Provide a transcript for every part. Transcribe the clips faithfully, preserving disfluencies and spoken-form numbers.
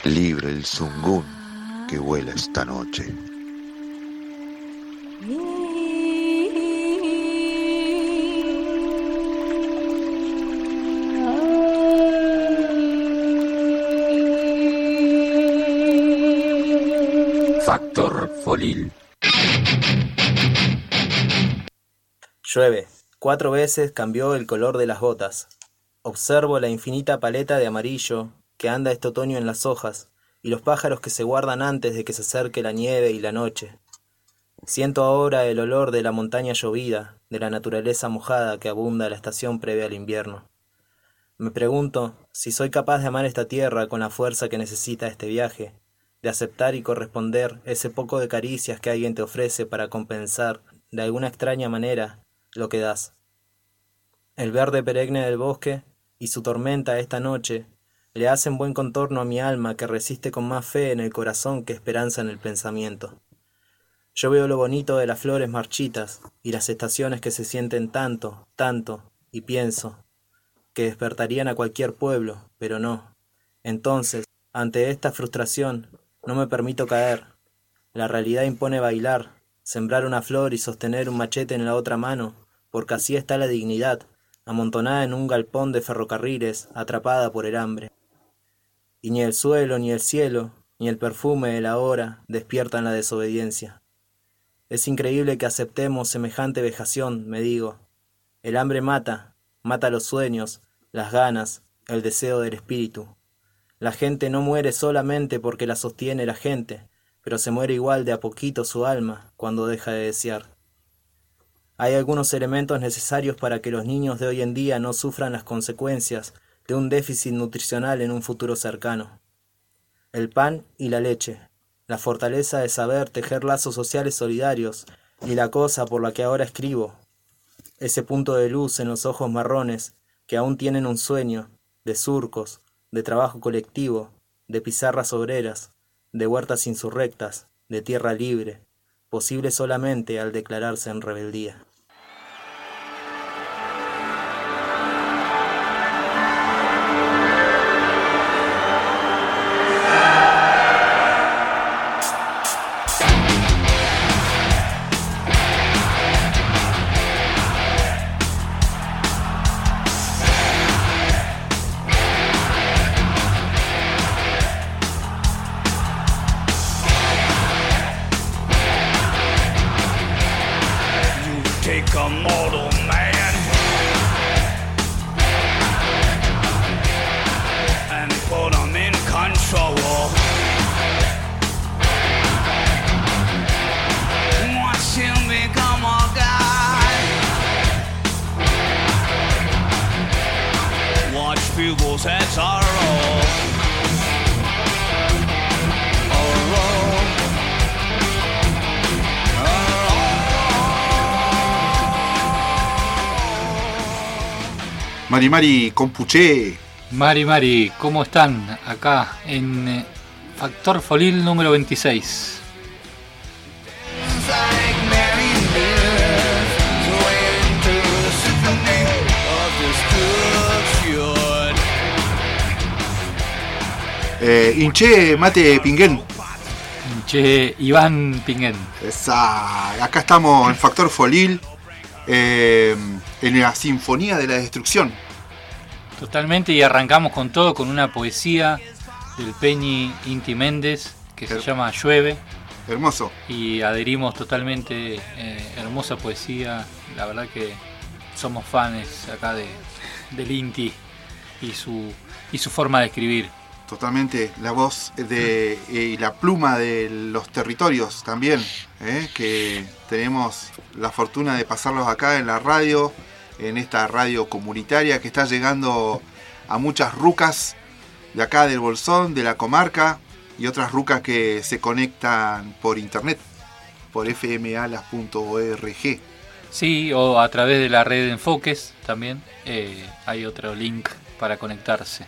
libre el zungún que vuela esta noche. Factor Folil. Llueve. Cuatro veces cambió el color de las gotas. Observo la infinita paleta de amarillo que anda este otoño en las hojas y los pájaros que se guardan antes de que se acerque la nieve y la noche. Siento ahora el olor de la montaña llovida, de la naturaleza mojada que abunda la estación previa al invierno. Me pregunto si soy capaz de amar esta tierra con la fuerza que necesita este viaje, de aceptar y corresponder ese poco de caricias que alguien te ofrece para compensar, de alguna extraña manera, lo que das. El verde perenne del bosque y su tormenta esta noche le hacen buen contorno a mi alma que resiste con más fe en el corazón que esperanza en el pensamiento. Yo veo lo bonito de las flores marchitas y las estaciones que se sienten tanto, tanto, y pienso que despertarían a cualquier pueblo, pero no. Entonces, ante esta frustración, no me permito caer. La realidad impone bailar, sembrar una flor y sostener un machete en la otra mano, porque así está la dignidad, amontonada en un galpón de ferrocarriles, atrapada por el hambre. Y ni el suelo, ni el cielo, ni el perfume de la hora despiertan la desobediencia. Es increíble que aceptemos semejante vejación, me digo. El hambre mata, mata los sueños, las ganas, el deseo del espíritu. La gente no muere solamente porque la sostiene la gente, pero se muere igual de a poquito su alma cuando deja de desear. Hay algunos elementos necesarios para que los niños de hoy en día no sufran las consecuencias de un déficit nutricional en un futuro cercano. El pan y la leche, la fortaleza de saber tejer lazos sociales solidarios y la cosa por la que ahora escribo, ese punto de luz en los ojos marrones que aún tienen un sueño de surcos, de trabajo colectivo, de pizarras obreras, de huertas insurrectas, de tierra libre, posible solamente al declararse en rebeldía. Mari Mari Compuché. Mari Mari, ¿cómo están? Acá en eh, Factor Folil número veintiséis. Eh, Inche Mate Pinguén. Inche Iván Pinguén. Esa, acá estamos en Factor Folil, eh, en la Sinfonía de la Destrucción. Totalmente, y arrancamos con todo, con una poesía del Peñi Inti Méndez que se llama Llueve. Hermoso. Y adherimos totalmente, eh, hermosa poesía. La verdad que somos fans acá de, del Inti y su, y su forma de escribir. Totalmente, la voz de, y la pluma de los territorios también, ¿eh? Que tenemos la fortuna de pasarlos acá en la radio, en esta radio comunitaria que está llegando a muchas rucas de acá del Bolsón, de la comarca, y otras rucas que se conectan por internet, por f m alas punto org. Sí, o a través de la red de Enfoques también, eh, hay otro link para conectarse.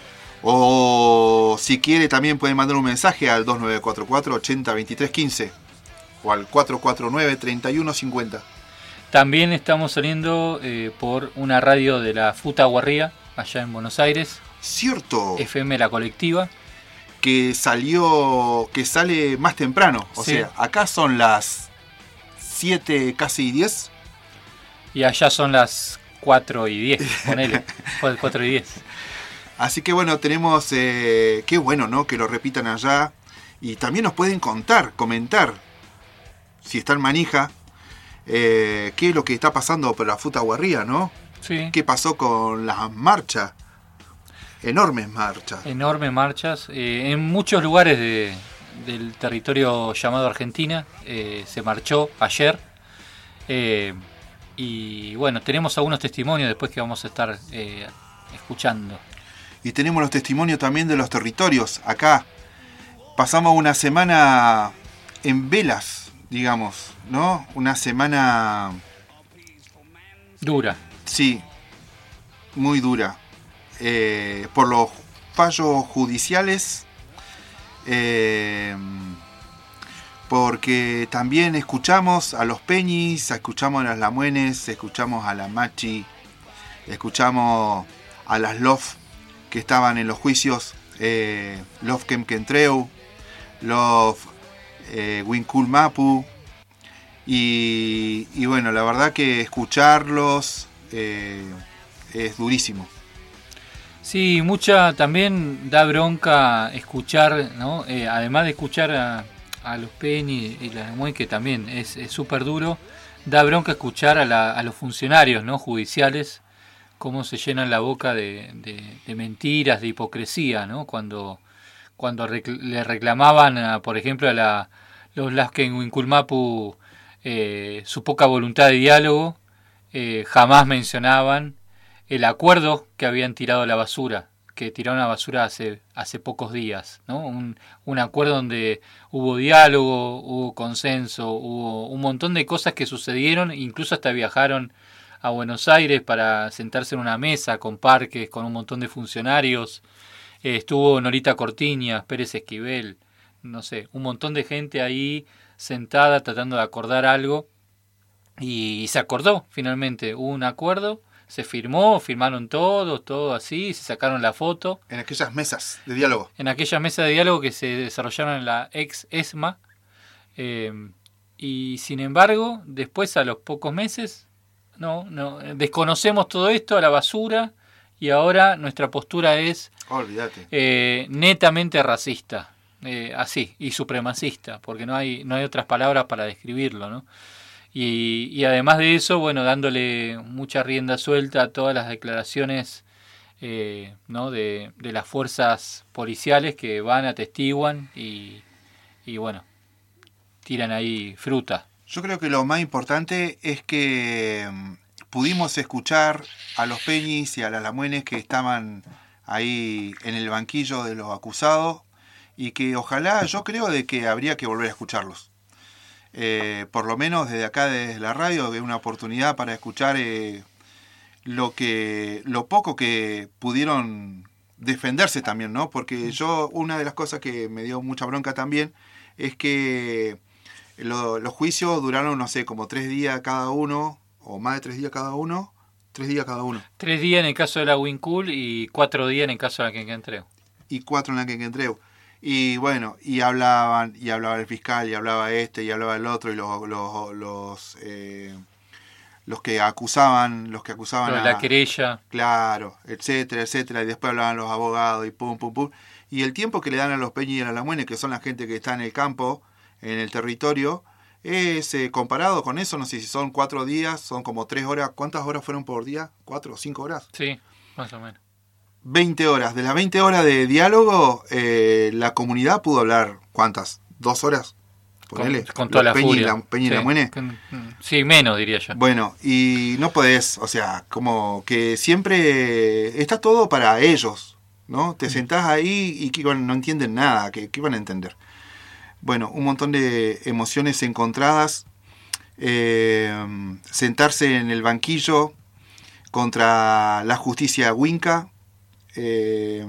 O si quiere también pueden mandar un mensaje al dos nueve cuatro cuatro, ochenta, veintitrés, quince o al cuatro cuatro nueve, treinta y uno cincuenta. También estamos saliendo eh, por una radio de la Futa Guarría, allá en Buenos Aires. Cierto. F M La Colectiva. que salió, que sale más temprano. O Sí. sea, acá son las siete, casi diez. Y allá son las cuatro y diez, ponele. cuatro y diez. Así que bueno, tenemos, eh, qué bueno, ¿no? Que lo repitan allá. Y también nos pueden contar, comentar, si está en Manija, eh, qué es lo que está pasando por la Futa Guarría, ¿no? Sí. ¿Qué pasó con las marchas? Enormes marchas. Enormes marchas. Eh, en muchos lugares de, del territorio llamado Argentina eh, se marchó ayer. Eh, y bueno, tenemos algunos testimonios después que vamos a estar eh, escuchando. Y tenemos los testimonios también de los territorios. Acá pasamos una semana en velas, digamos, ¿no? Una semana, Dura. sí, muy dura. Eh, por los fallos judiciales, eh, porque también escuchamos a los Peñis, escuchamos a las Lamuenes, escuchamos a la Machi, escuchamos a las Love que estaban en los juicios, eh, Love Kemkentreu, Love eh, Winkul Mapu, y, y bueno, la verdad que escucharlos eh, es durísimo. Sí, mucha también da bronca escuchar, ¿no? Eh, además de escuchar a, a los Penny y la Lemoyne, que también es súper duro, da bronca escuchar a, la, a los funcionarios, ¿no? Judiciales, cómo se llenan la boca de, de, de mentiras, de hipocresía, ¿no? Cuando, cuando recl- le reclamaban, a, por ejemplo, a la, los Lasken Winkulmapu eh, su poca voluntad de diálogo, eh, jamás mencionaban el acuerdo que habían tirado a la basura, que tiraron a la basura hace, hace pocos días, ¿no? Un, un acuerdo donde hubo diálogo, hubo consenso, hubo un montón de cosas que sucedieron, incluso hasta viajaron a Buenos Aires para sentarse en una mesa con Parques, con un montón de funcionarios. Eh, estuvo Norita Cortiñas, Pérez Esquivel, no sé, un montón de gente ahí sentada tratando de acordar algo, y, y se acordó finalmente, hubo un acuerdo, se firmó, firmaron todos, todo así, se sacaron la foto. En aquellas mesas de diálogo. En aquella mesa de diálogo que se desarrollaron en la ex ESMA. Eh, y sin embargo, después a los pocos meses, no, no, desconocemos todo esto a la basura, y ahora nuestra postura es Oh, olvídate. eh, netamente racista, eh, así, y supremacista, porque no hay, no hay otras palabras para describirlo, ¿no? Y, y además de eso, bueno, dándole mucha rienda suelta a todas las declaraciones eh, ¿no? de, de las fuerzas policiales que van, atestiguan y, y bueno, tiran ahí fruta. Yo creo que lo más importante es que mm, pudimos escuchar a los Peñis y a las Lamuenes que estaban ahí en el banquillo de los acusados, y que ojalá, yo creo de que habría que volver a escucharlos. Eh, por lo menos desde acá, desde la radio, es una oportunidad para escuchar eh, lo que lo poco que pudieron defenderse también, ¿no? Porque yo, una de las cosas que me dio mucha bronca también es que lo, los juicios duraron, no sé, como tres días cada uno, o más de tres días cada uno, tres días cada uno. Tres días en el caso de la Winkul y cuatro días en el caso de la Kemkentreu. Y cuatro en la Kemkentreu. Y bueno, y hablaban, y hablaba el fiscal, y hablaba este, y hablaba el otro, y los los los, eh, los que acusaban, los que acusaban Lo de a la querella. Claro, etcétera, etcétera, y después hablaban los abogados, y pum, pum, pum. Y el tiempo que le dan a los Peñi y a las Lamuenes, que son la gente que está en el campo, en el territorio, es eh, comparado con eso, no sé si son cuatro días, son como tres horas. ¿Cuántas horas fueron por día? ¿Cuatro o cinco horas? Sí, más o menos. veinte horas. De las veinte horas de diálogo, eh, la comunidad pudo hablar, ¿cuántas? ¿Dos horas? Ponele. Con, con toda Los la Peñi y furia. la, Peñi y Sí, la Muene. con- sí, menos diría yo. Bueno, y no podés, o sea, como que siempre está todo para ellos, ¿no? Te sentás ahí y que bueno, no entienden nada, ¿qué, qué van a entender? Bueno, un montón de emociones encontradas. Eh, sentarse en el banquillo contra la justicia Winca eh,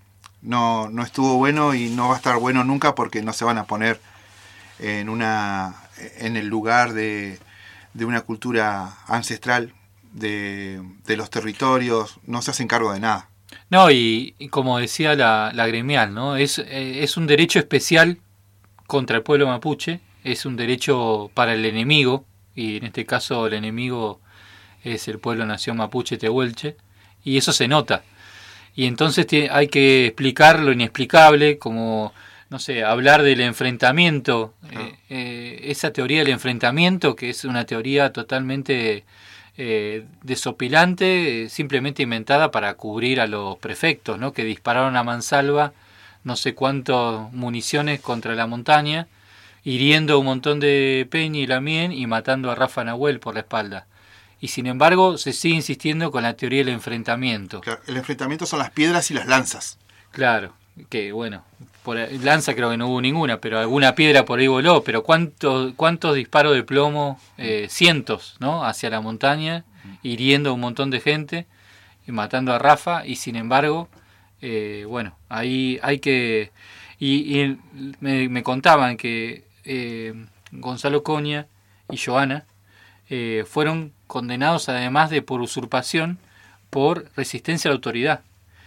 no, no estuvo bueno, y no va a estar bueno nunca, porque no se van a poner en una en el lugar de, de una cultura ancestral de, de los territorios, no se hacen cargo de nada. No, y, y como decía la, la gremial, ¿no? Es, eh, es un derecho especial contra el pueblo mapuche, es un derecho para el enemigo, y en este caso el enemigo es el pueblo nación mapuche tehuelche, y eso se nota. Y entonces tiene, hay que explicar lo inexplicable, como, no sé, hablar del enfrentamiento, Ah. eh, eh, esa teoría del enfrentamiento, que es una teoría totalmente eh, desopilante, eh, simplemente inventada para cubrir a los prefectos, ¿no? Que dispararon a mansalva no sé cuántas municiones contra la montaña, hiriendo a un montón de Peña y Lamien y matando a Rafa Nahuel por la espalda. Y sin embargo se sigue insistiendo con la teoría del enfrentamiento. Claro, el enfrentamiento son las piedras y las lanzas. Claro, que bueno, por lanza creo que no hubo ninguna, pero alguna piedra por ahí voló, pero cuántos cuántos disparos de plomo, eh, cientos, ¿no? Hacia la montaña, hiriendo a un montón de gente y matando a Rafa, y sin embargo, eh, bueno, ahí hay que... Y, y me, me contaban que eh, Gonzalo Coña y Joana eh, fueron condenados además de por usurpación, por resistencia a la autoridad.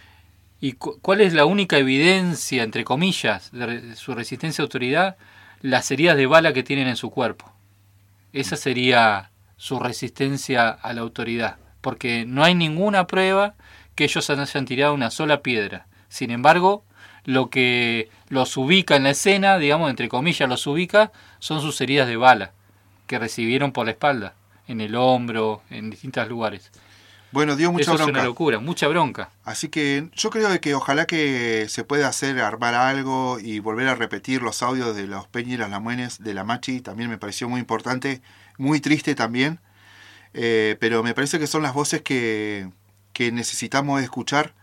¿Y cu- cuál es la única evidencia, entre comillas, de, re- de su resistencia a la autoridad? Las heridas de bala que tienen en su cuerpo. Esa sería su resistencia a la autoridad, porque no hay ninguna prueba que ellos hayan tirado una sola piedra. Sin embargo, lo que los ubica en la escena, digamos, entre comillas, los ubica, son sus heridas de bala que recibieron por la espalda, en el hombro, en distintos lugares. Bueno, dio mucha Eso es bronca. una locura, mucha bronca. Así que yo creo de que ojalá que se pueda hacer, armar algo y volver a repetir los audios de los Peña y las Lamuenes de la Machi. También me pareció muy importante, muy triste también. Eh, pero me parece que son las voces que, que necesitamos escuchar.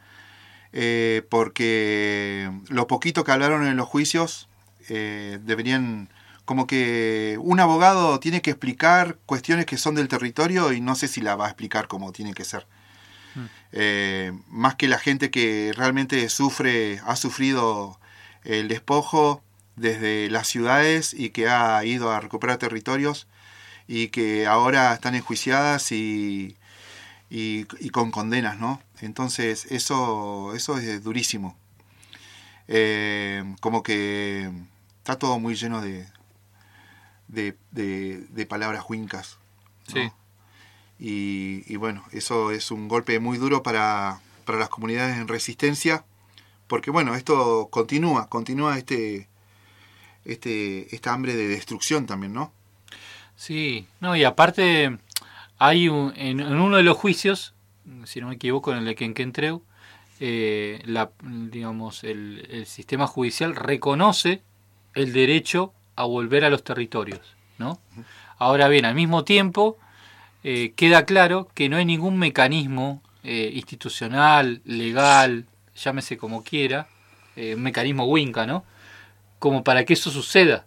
Eh, porque lo poquito que hablaron en los juicios eh, deberían... Como que un abogado tiene que explicar cuestiones que son del territorio y no sé si la va a explicar como tiene que ser. Mm. Eh, más que la gente que realmente sufre, ha sufrido el despojo desde las ciudades y que ha ido a recuperar territorios y que ahora están enjuiciadas y, y, y con condenas, ¿no? Entonces eso, eso es durísimo. Eh, como que está todo muy lleno de... De, de, de palabras huincas, ¿no? Sí. Y, y bueno, eso es un golpe muy duro para, para las comunidades en resistencia, porque bueno, esto continúa, continúa este, este, esta hambre de destrucción también, ¿no? Sí, no, y aparte hay un, en, en uno de los juicios, si no me equivoco, en el de Quenquentreu, eh, la, digamos, el, el sistema judicial reconoce el derecho a volver a los territorios, ¿no? Ahora bien, al mismo tiempo eh, queda claro que no hay ningún mecanismo eh, institucional, legal, llámese como quiera, eh, un mecanismo Winca, ¿no? Como para que eso suceda.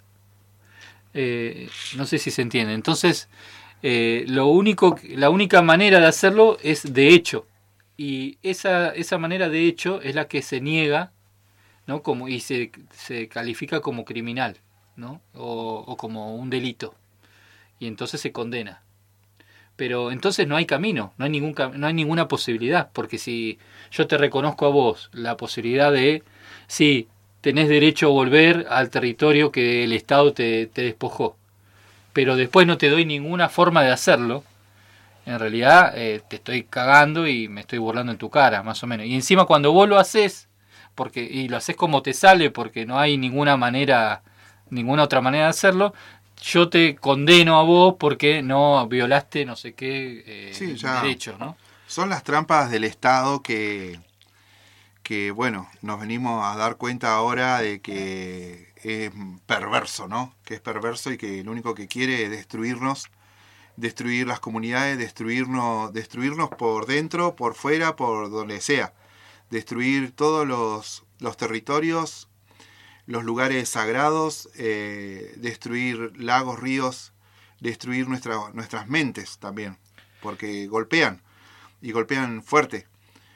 Eh, no sé si se entiende. Entonces, eh, lo único, la única manera de hacerlo es de hecho, y esa esa manera de hecho es la que se niega, ¿no? Como y se se califica como criminal, ¿no? O, o como un delito, y entonces se condena. Pero entonces no hay camino, no hay ningún no hay ninguna posibilidad, porque si yo te reconozco a vos la posibilidad de, sí, tenés derecho a volver al territorio que el Estado te, te despojó, pero después no te doy ninguna forma de hacerlo, en realidad eh, te estoy cagando y me estoy burlando en tu cara, más o menos. Y encima cuando vos lo haces, porque y lo haces como te sale, porque no hay ninguna manera ninguna otra manera de hacerlo, yo te condeno a vos porque no violaste no sé qué eh, sí, ya derecho, ¿no? Son las trampas del Estado que, que, bueno, nos venimos a dar cuenta ahora de que es perverso, ¿no? Que es perverso y que lo único que quiere es destruirnos, destruir las comunidades, destruirnos, destruirnos por dentro, por fuera, por donde sea. Destruir todos los, los territorios, los lugares sagrados, eh, destruir lagos, ríos, destruir nuestra, nuestras mentes también, porque golpean, y golpean fuerte.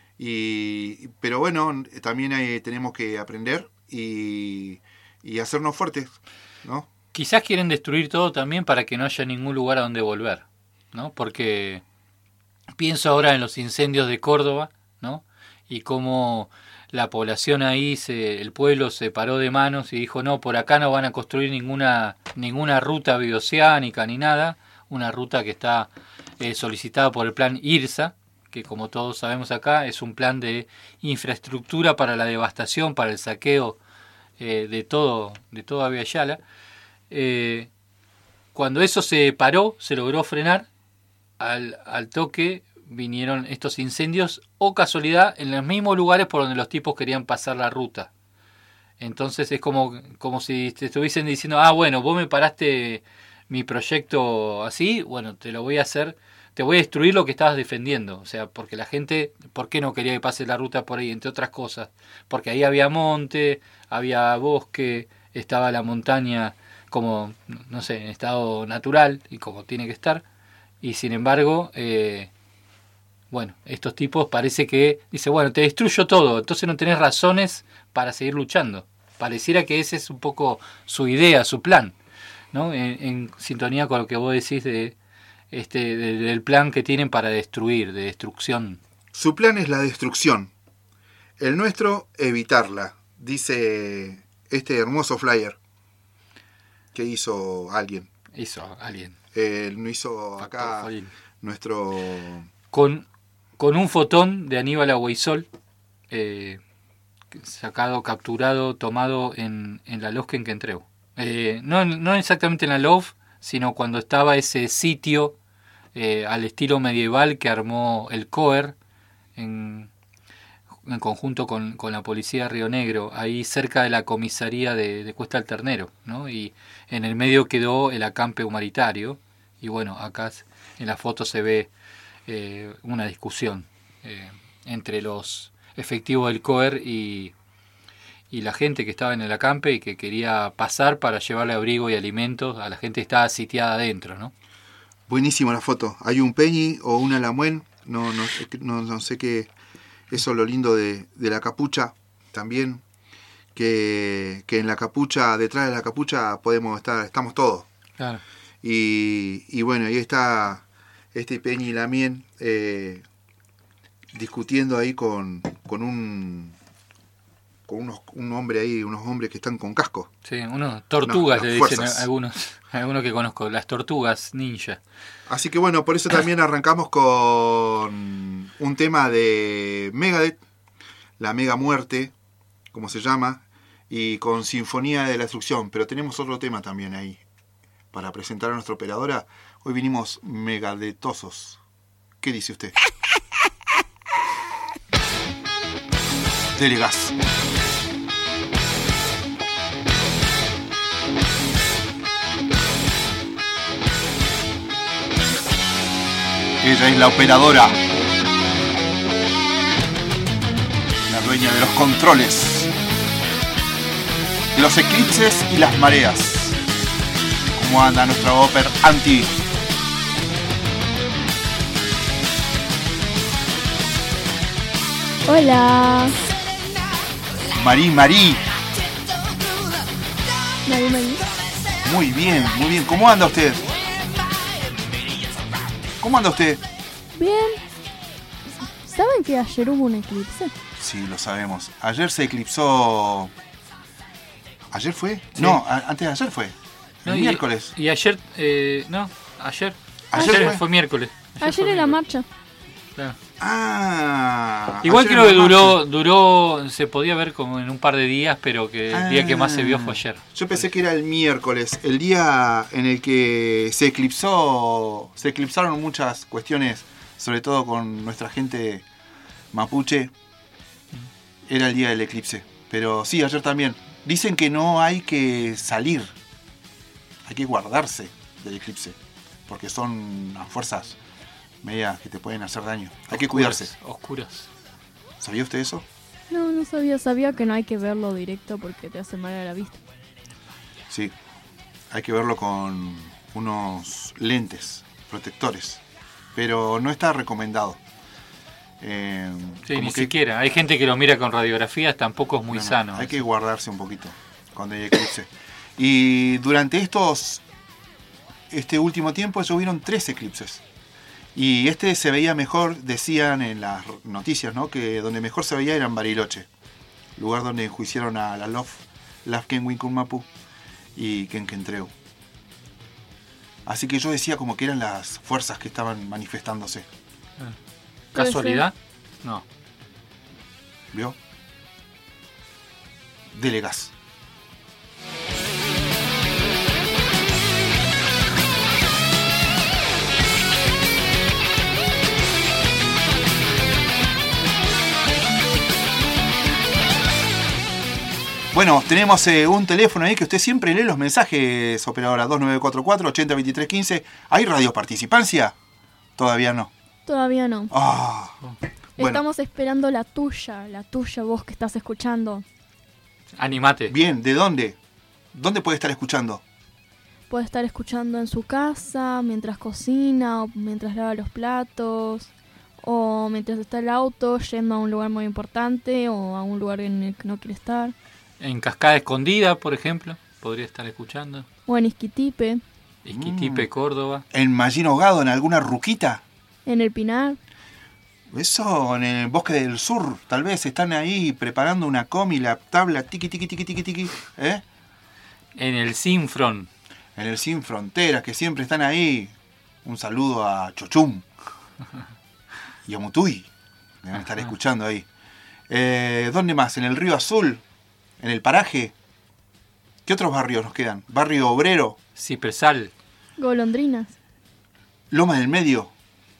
Y, pero bueno, también hay, tenemos que aprender y, y hacernos fuertes, ¿no? Quizás quieren destruir todo también para que no haya ningún lugar a donde volver, ¿no? Porque pienso ahora en los incendios de Córdoba, ¿no? y cómo la población ahí, se, el pueblo se paró de manos y dijo, no, por acá no van a construir ninguna, ninguna ruta bioceánica ni nada, una ruta que está eh, solicitada por el plan IRSA, que como todos sabemos acá es un plan de infraestructura para la devastación, para el saqueo eh, de todo, de toda Villa Yala. Eh, cuando eso se paró, se logró frenar, al, al toque vinieron estos incendios, o casualidad, en los mismos lugares por donde los tipos querían pasar la ruta. Entonces es como, como si te estuviesen diciendo, ah, bueno, vos me paraste mi proyecto así, bueno, te lo voy a hacer, te voy a destruir lo que estabas defendiendo. O sea, porque la gente, ¿por qué no quería que pase la ruta por ahí? Entre otras cosas, porque ahí había monte, había bosque, estaba la montaña como, no sé, en estado natural y como tiene que estar. Y sin embargo, eh, bueno, estos tipos parece que dice, bueno, te destruyo todo, entonces no tenés razones para seguir luchando. Pareciera que ese es un poco su idea, su plan, ¿no? En, en sintonía con lo que vos decís de este de, del plan que tienen para destruir, de destrucción. Su plan es la destrucción. El nuestro, evitarla, dice este hermoso flyer que hizo alguien. Hizo alguien. Eh, no hizo acá nuestro... Con... Con un fotón de Aníbal Aguaisol, eh, sacado, capturado, tomado en, en la Losque en Quentreu. Eh, no, no exactamente en la L O V, sino cuando estaba ese sitio eh, al estilo medieval que armó el C O E R en, en conjunto con, con la policía de Río Negro, ahí cerca de la comisaría de, de Cuesta del Ternero, ¿no? Y en el medio quedó el acampe humanitario, y bueno, acá en la foto se ve Eh, una discusión eh, entre los efectivos del C O E R y, y la gente que estaba en el acampe y que quería pasar para llevarle abrigo y alimentos a la gente que estaba sitiada adentro, ¿no? Buenísima la foto. Hay un Peñi o una Lamuen, no, no, no, no sé qué. Eso es lo lindo de, de la capucha también, que, que en la capucha, detrás de la capucha podemos estar, estamos todos. Claro. Y, y bueno, ahí está este Peñi Lamien eh, discutiendo ahí con, con un con unos un hombre ahí, unos hombres que están con casco. Sí, unos tortugas, no, le fuerzas. dicen algunos, algunos que conozco, las tortugas ninja. Así que bueno, por eso también arrancamos con un tema de Megadeth, la Mega Muerte, como se llama, y con Sinfonía de la Destrucción. Pero tenemos otro tema también ahí para presentar a nuestra operadora. Hoy vinimos megadetosos. ¿Qué dice usted? Dele gas. Ella es la operadora, la dueña de los controles, de los eclipses y las mareas. ¿Cómo anda nuestra Oper Anti? Hola. Marí, Marí. Marí, Marí. Muy bien, muy bien. ¿Cómo anda usted? ¿Cómo anda usted? Bien. ¿Saben que ayer hubo un eclipse? Sí, lo sabemos. Ayer se eclipsó... ¿Ayer fue? Sí. No, a- antes de ayer fue. El No, y- miércoles. Y ayer, eh, no, ayer. Ayer Ayer fue. fue miércoles. Ayer, fue en la miércoles. marcha. Claro. Ah. Igual ayer creo que en la duró, marcha. duró, se podía ver como en un par de días, pero que el día que más se vio fue ayer. Yo pensé que era el miércoles, el día en el que se eclipsó, se eclipsaron muchas cuestiones, sobre todo con nuestra gente mapuche. Era el día del eclipse. Pero sí, ayer también. Dicen que no hay que salir, hay que guardarse del eclipse, porque son las fuerzas medias que te pueden hacer daño. Hay que Oscuras, cuidarse. Oscuras. ¿Sabía usted eso? No, no sabía. Sabía que no hay que verlo directo porque te hace mal a la vista. Sí, hay que verlo con unos lentes protectores, pero no está recomendado. Eh, Sí, como ni que- siquiera. Hay gente que lo mira con radiografías, tampoco es muy no, no, sano. Hay eso. que guardarse un poquito cuando hay eclipse. Y durante estos este último tiempo ellos vieron tres eclipses. Y este se veía mejor, decían en las noticias, ¿no? Que donde mejor se veía era en Bariloche, lugar donde enjuiciaron a la Lof, Lafken Winkunmapu y Kenkentreu. Así que yo decía como que eran las fuerzas que estaban manifestándose. ¿Casualidad? No. ¿Vio? Delegas. Bueno, tenemos eh, un teléfono ahí que usted siempre lee los mensajes, operadora dos nueve cuatro cuatro, ochenta veintitrés quince. ¿Hay radioparticipancia? Todavía no. Todavía no. Ah, bueno. Estamos esperando la tuya, la tuya vos que estás escuchando. Animate. Bien, ¿de dónde? ¿Dónde puede estar escuchando? Puede estar escuchando en su casa, mientras cocina, o mientras lava los platos, o mientras está en el auto, yendo a un lugar muy importante, o a un lugar en el que no quiere estar. En Cascada Escondida, por ejemplo, podría estar escuchando. O en Isquitipe, Isquitipe, Mm. Córdoba. ¿En Mallín Ahogado, en alguna ruquita? en el Pinar. Eso, en el Bosque del Sur, tal vez están ahí preparando una comi, la tabla, tiqui, tiqui, tiqui, tiqui, tiqui, ¿eh? En el Sinfron. En el Sin Fronteras, que siempre están ahí. Un saludo a Chochum y a Mutuy. Deben estar Ajá. escuchando ahí. Eh, ¿Dónde más? En el Río Azul, en el Paraje. ¿Qué otros barrios nos quedan? Barrio Obrero, Cipresal. Golondrinas. Loma del Medio,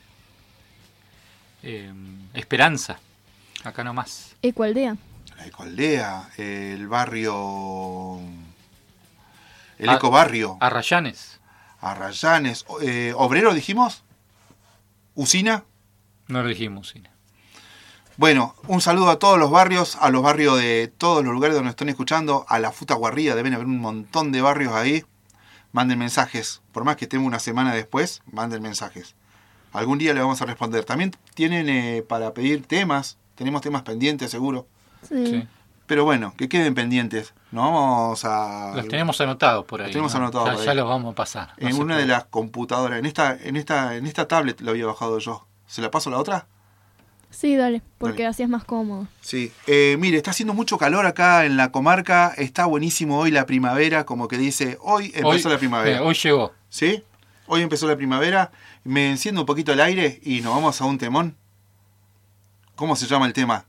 eh, Esperanza. Acá nomás. Ecualdea. la Ecoaldea, el barrio... El Ah, Ecobarrio, Arrayanes. Arrayanes, eh, Obrero dijimos, Usina. No lo dijimos, sí. Bueno, un saludo a todos los barrios, a los barrios de todos los lugares donde están escuchando, a la Futa Guarría, deben haber un montón de barrios ahí. Manden mensajes, por más que estemos una semana después, manden mensajes. Algún día le vamos a responder. También tienen eh, para pedir temas, tenemos temas pendientes seguro. Sí. Sí. Pero bueno, que queden pendientes. Nos vamos a... Los tenemos anotados por ahí. Los tenemos ¿no? anotados Ya, por ahí. ya los vamos a pasar. No En se una de preocupe. las computadoras, en esta, en esta, en esta tablet lo había bajado yo. ¿Se la paso a la otra? Sí, dale, porque Dale. así es más cómodo. Sí. Eh, mire, está haciendo mucho calor acá en la comarca. Está buenísimo hoy la primavera, como que dice, hoy empezó Hoy- la primavera. eh, hoy llegó. ¿Sí? Hoy empezó la primavera. Me enciendo un poquito el aire y nos vamos a un temón. ¿Cómo se llama el tema?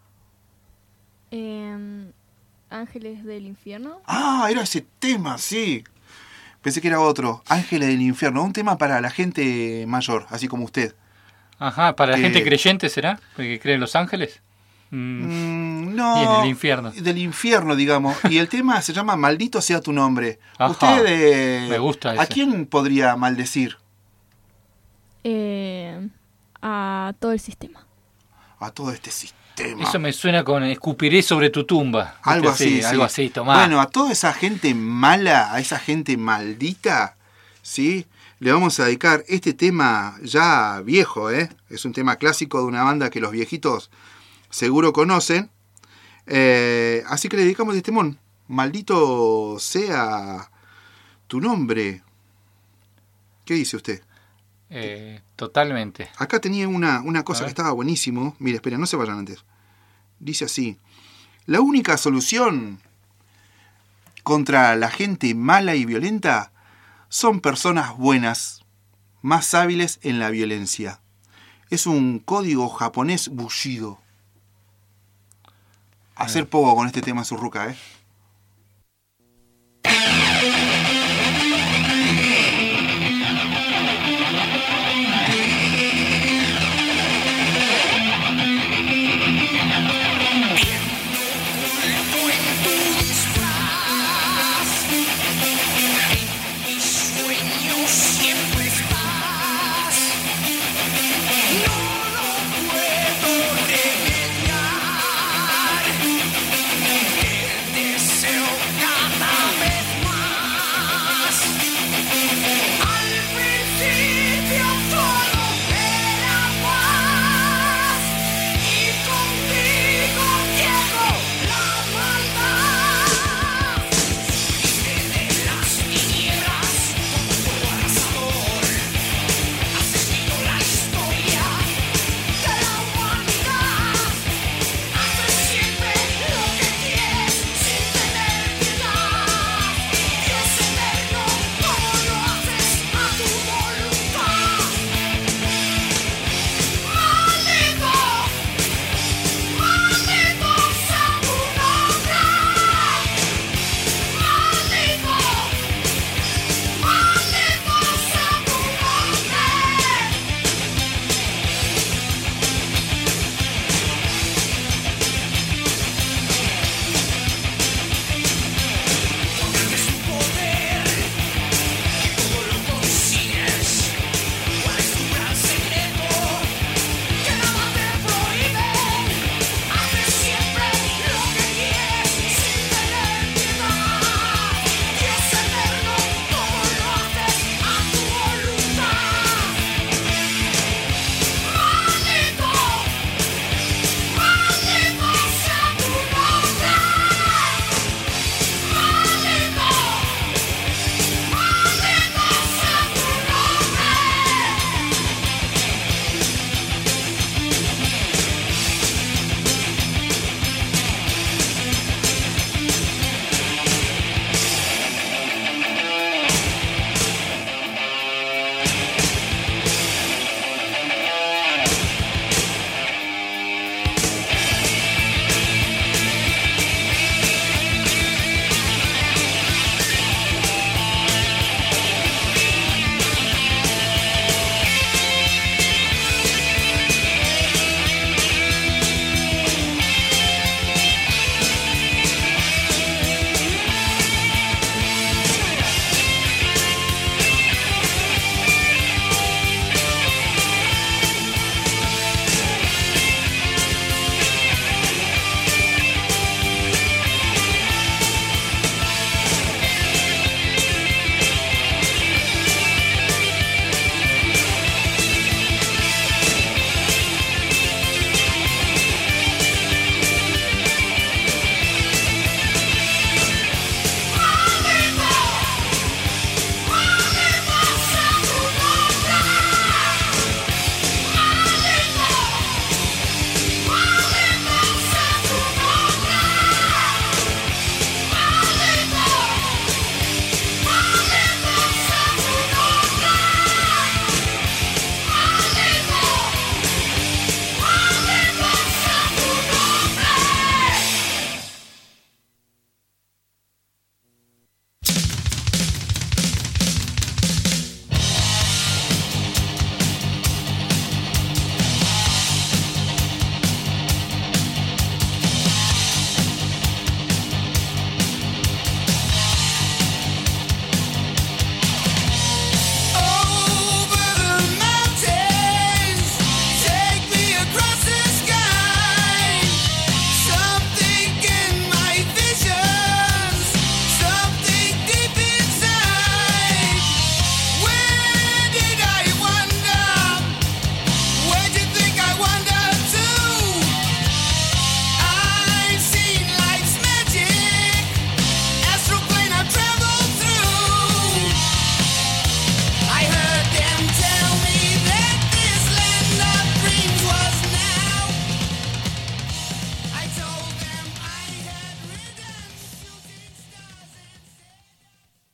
Eh, Ángeles del Infierno. Ah, era ese tema, sí. Pensé que era otro. Ángeles del Infierno. Un tema para la gente mayor, así como usted. Ajá, para la Eh, gente creyente será, porque cree en los ángeles. Mm, Mm, no. Y en el infierno. Del infierno, digamos. Y el tema se llama Maldito sea tu nombre. Ajá. Usted, eh, Me gusta ¿a ese. quién podría maldecir? Eh, a todo el sistema. A todo este sistema. Eso me suena con escupiré sobre tu tumba. Algo ¿Viste? así, Sí, algo sí. así, tomá. Bueno, a toda esa gente mala, a esa gente maldita, ¿sí? Le vamos a dedicar este tema ya viejo, ¿eh? Es un tema clásico de una banda que los viejitos seguro conocen. Eh, así que le dedicamos este temón. Maldito sea tu nombre. ¿Qué dice usted? Eh, totalmente. Acá tenía una, una cosa A que ver. estaba buenísimo. Mira, espera, no se vayan antes. Dice así. La única solución contra la gente mala y violenta son personas buenas, más hábiles en la violencia. Es un código japonés bushido. Hacer poco con este tema Surruca, ¿eh? Deseo cada vez más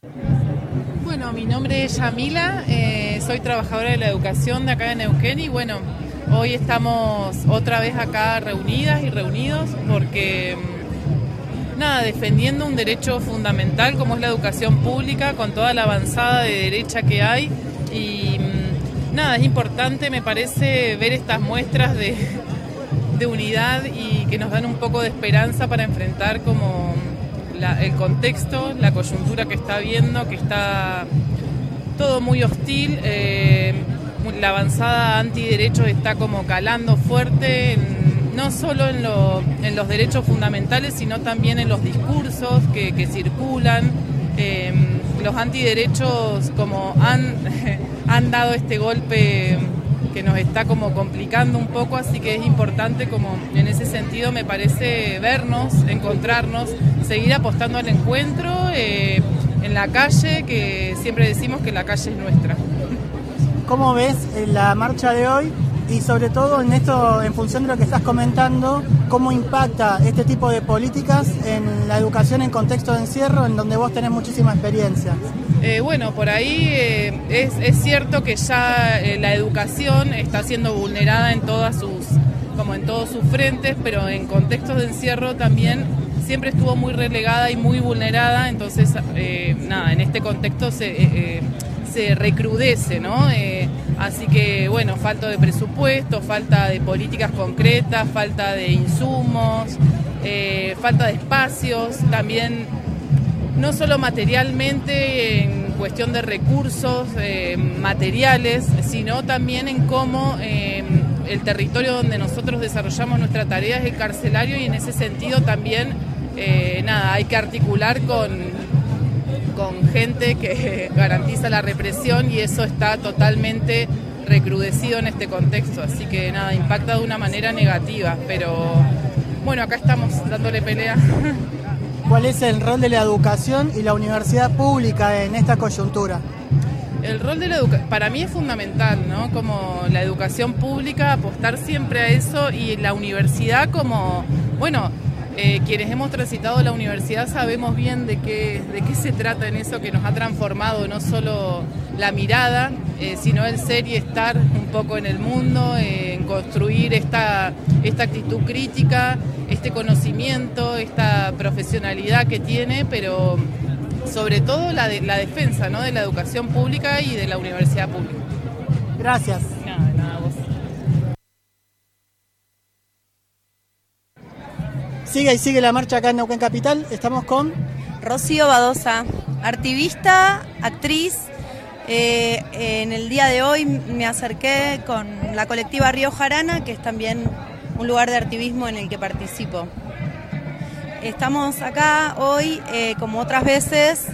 Bueno, mi nombre es Yamila, eh, soy trabajadora de la educación de acá de Neuquén y bueno, hoy estamos otra vez acá reunidas y reunidos porque, nada, defendiendo un derecho fundamental como es la educación pública con toda la avanzada de derecha que hay y nada, es importante me parece ver estas muestras de, de unidad y que nos dan un poco de esperanza para enfrentar como la, el contexto, la coyuntura que está habiendo, que está todo muy hostil, eh, la avanzada antiderechos está como calando fuerte, en, no solo en, lo, en los derechos fundamentales, sino también en los discursos que, que circulan. Eh, los antiderechos como han, han dado este golpe que nos está como complicando un poco, así que es importante como en ese sentido me parece vernos, encontrarnos, seguir apostando al encuentro eh, en la calle, que siempre decimos que la calle es nuestra. ¿Cómo ves la marcha de hoy? Y sobre todo en esto, en función de lo que estás comentando, ¿cómo impacta este tipo de políticas en la educación en contexto de encierro, en donde vos tenés muchísima experiencia? Eh, bueno, por ahí eh, es, es cierto que ya eh, la educación está siendo vulnerada en todas sus, como en todos sus frentes, pero en contextos de encierro también siempre estuvo muy relegada y muy vulnerada, entonces eh, nada, en este contexto se, eh, eh, se recrudece, ¿no? Eh, así que bueno, falta de presupuesto, falta de políticas concretas, falta de insumos, eh, falta de espacios, también no solo materialmente en cuestión de recursos eh, materiales, sino también en cómo eh, el territorio donde nosotros desarrollamos nuestra tarea es el carcelario y en ese sentido también eh, nada, hay que articular con, con gente que garantiza la represión y eso está totalmente recrudecido en este contexto, así que nada, impacta de una manera negativa, pero bueno, acá estamos dándole pelea. ¿Cuál es el rol de la educación y la universidad pública en esta coyuntura? El rol de la educación, para mí es fundamental, ¿no? Como la educación pública, apostar siempre a eso y la universidad como, bueno, eh, quienes hemos transitado la universidad sabemos bien de qué, de qué se trata en eso que nos ha transformado no solo la mirada, eh, sino el ser y estar un poco en el mundo, eh, en construir esta, esta actitud crítica, este conocimiento, esta profesionalidad que tiene, pero sobre todo la, de, la defensa, ¿no? De la educación pública y de la universidad pública. Gracias. Nada, de nada, vos. Sigue y sigue la marcha acá en Neuquén Capital. Estamos con Rocío Badosa, activista, actriz. Eh, en el día de hoy me acerqué con la colectiva Río Jarana, que es también un lugar de activismo en el que participo. Estamos acá hoy, eh, como otras veces,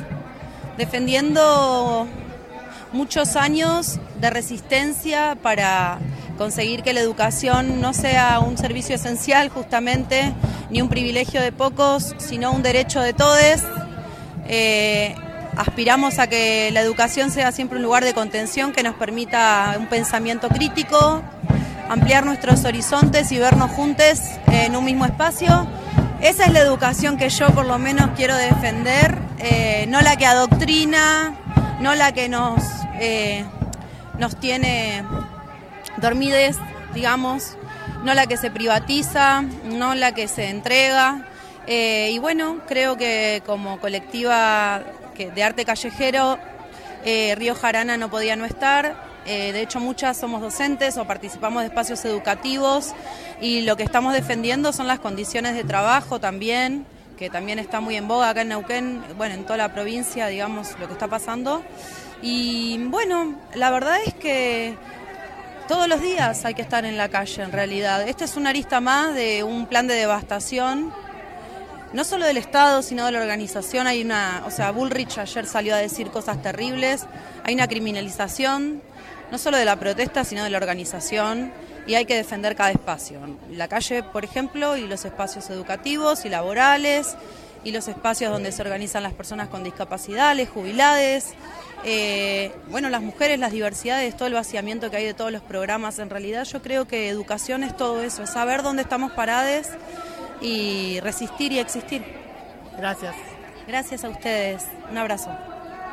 defendiendo muchos años de resistencia para conseguir que la educación no sea un servicio esencial justamente, ni un privilegio de pocos, sino un derecho de todos. Eh, aspiramos a que la educación sea siempre un lugar de contención que nos permita un pensamiento crítico, ampliar nuestros horizontes y vernos juntos en un mismo espacio. Esa es la educación que yo por lo menos quiero defender, eh, no la que adoctrina, no la que nos, eh, nos tiene dormides, digamos, no la que se privatiza, no la que se entrega. Eh, y bueno, creo que como colectiva de arte callejero, eh, Río Jarana no podía no estar. Eh, de hecho, muchas somos docentes o participamos de espacios educativos y lo que estamos defendiendo son las condiciones de trabajo también, que también está muy en boga acá en Neuquén, bueno, en toda la provincia, digamos, lo que está pasando. Y bueno, la verdad es que todos los días hay que estar en la calle, en realidad. Esta es una arista más de un plan de devastación, no solo del Estado, sino de la organización. Hay una, o sea, Bullrich ayer salió a decir cosas terribles, hay una criminalización, no solo de la protesta, sino de la organización, y hay que defender cada espacio. La calle, por ejemplo, y los espacios educativos y laborales, y los espacios donde se organizan las personas con discapacidad, les jubilades, eh, bueno, las mujeres, las diversidades, todo el vaciamiento que hay de todos los programas. En realidad yo creo que educación es todo eso, es saber dónde estamos parados y resistir y existir. Gracias. Gracias a ustedes. Un abrazo.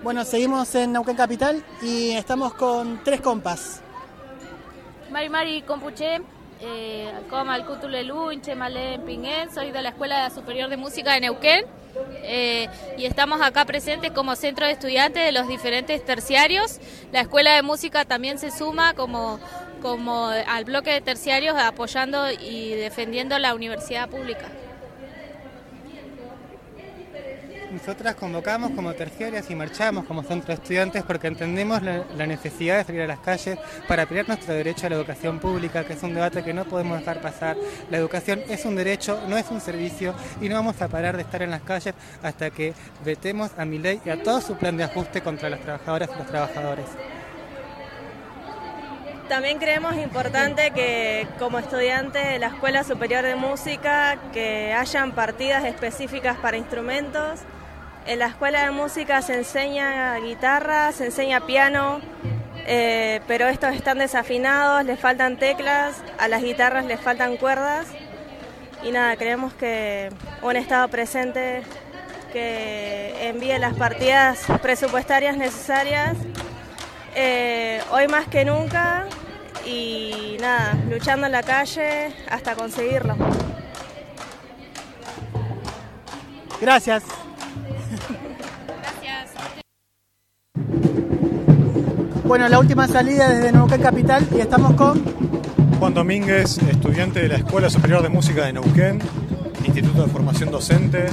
Bueno, seguimos en Neuquén Capital y estamos con tres compas. Mari Mari Compuche, eh, Coma el Cutulelu, Inche Malé Pinguén, soy de la Escuela Superior de Música de Neuquén eh, y estamos acá presentes como centro de estudiantes de los diferentes terciarios. La Escuela de Música también se suma como, como al bloque de terciarios apoyando y defendiendo la universidad pública. Nosotras convocamos como terciarias y marchamos como centro de estudiantes porque entendemos la, la necesidad de salir a las calles para pelear nuestro derecho a la educación pública, que es un debate que no podemos dejar pasar. La educación es un derecho, no es un servicio, y no vamos a parar de estar en las calles hasta que vetemos a Milei y a todo su plan de ajuste contra las trabajadoras y los trabajadores. También creemos importante que como estudiantes de la Escuela Superior de Música que hayan partidas específicas para instrumentos. En la Escuela de Música se enseña guitarra, se enseña piano, eh, pero estos están desafinados, les faltan teclas, a las guitarras les faltan cuerdas. Y nada, creemos que un Estado presente que envíe las partidas presupuestarias necesarias eh, hoy más que nunca, y nada, luchando en la calle hasta conseguirlo. Gracias. Bueno, la última salida desde Neuquén Capital y estamos con Juan Domínguez, estudiante de la Escuela Superior de Música de Neuquén, Instituto de Formación Docente.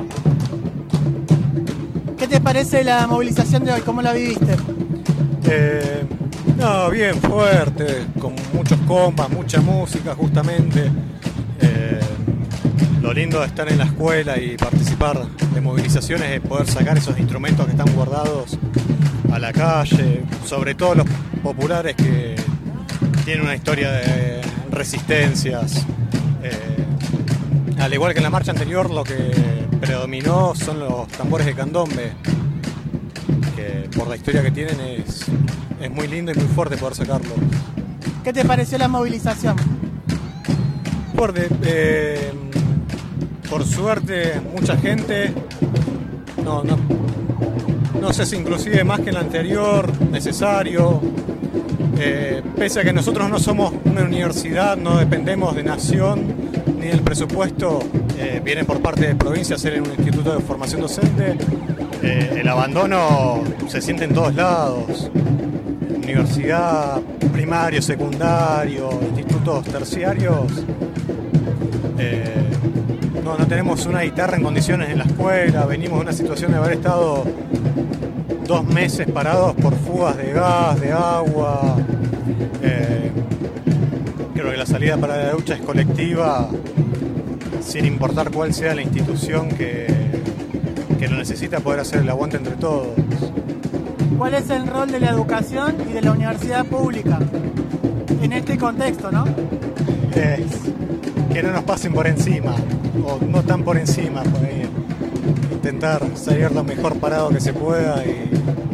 ¿Qué te parece la movilización de hoy? ¿Cómo la viviste? Eh, no, bien fuerte, con muchos compas, mucha música justamente. Eh, lo lindo de estar en la escuela y participar de movilizaciones es poder sacar esos instrumentos que están guardados a la calle, sobre todo los populares que tienen una historia de resistencias. Eh, al igual que en la marcha anterior, lo que predominó son los tambores de candombe, que por la historia que tienen es, es muy lindo y muy fuerte poder sacarlo. ¿Qué te pareció la movilización? Por, de, eh, por suerte, mucha gente, no, no, no sé si inclusive más que en la anterior, necesario. Eh, pese a que nosotros no somos una universidad, no dependemos de nación ni del presupuesto, eh, viene por parte de provincia a ser en un instituto de formación docente. Eh, el abandono se siente en todos lados, universidad, primario, secundario, institutos terciarios. Eh, no, no tenemos una guitarra en condiciones en la escuela, venimos de una situación de haber estado dos meses parados por fugas de gas, de agua. Eh, creo que la salida para la ducha es colectiva, sin importar cuál sea la institución que, que lo necesita, poder hacer el aguante entre todos. ¿Cuál es el rol de la educación y de la universidad pública en este contexto, no? Es que no nos pasen por encima, o no tan por encima, por ahí. Intentar salir lo mejor parado que se pueda y,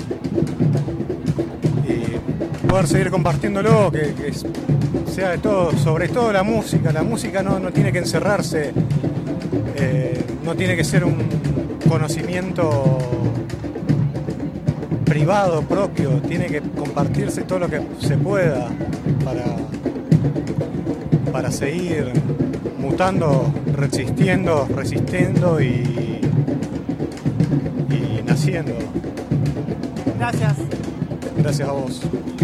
y poder seguir compartiéndolo, que, que sea de todo, sobre todo la música. La música no, no tiene que encerrarse, eh, no tiene que ser un conocimiento privado, propio, tiene que compartirse todo lo que se pueda para, para seguir mutando, resistiendo, resistiendo y naciendo. Gracias. Gracias a vos.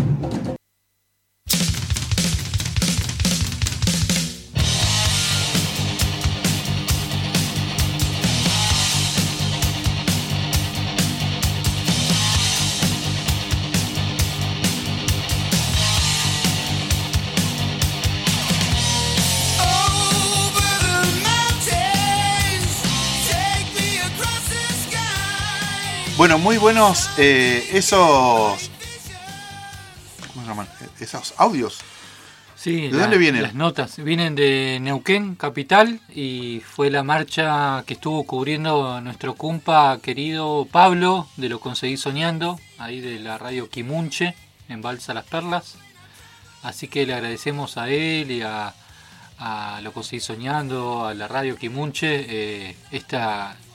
Bueno, muy buenos eh, esos, ¿cómo se llaman? Esos audios. Sí, ¿de la, dónde vienen? Las notas vienen de Neuquén capital y fue la marcha que estuvo cubriendo nuestro compa querido Pablo de Lo Conseguí Soñando, ahí de la radio Quimunche en Balsa Las Perlas. Así que le agradecemos a él y a, a Lo Conseguí Soñando, a la radio Quimunche, eh, esta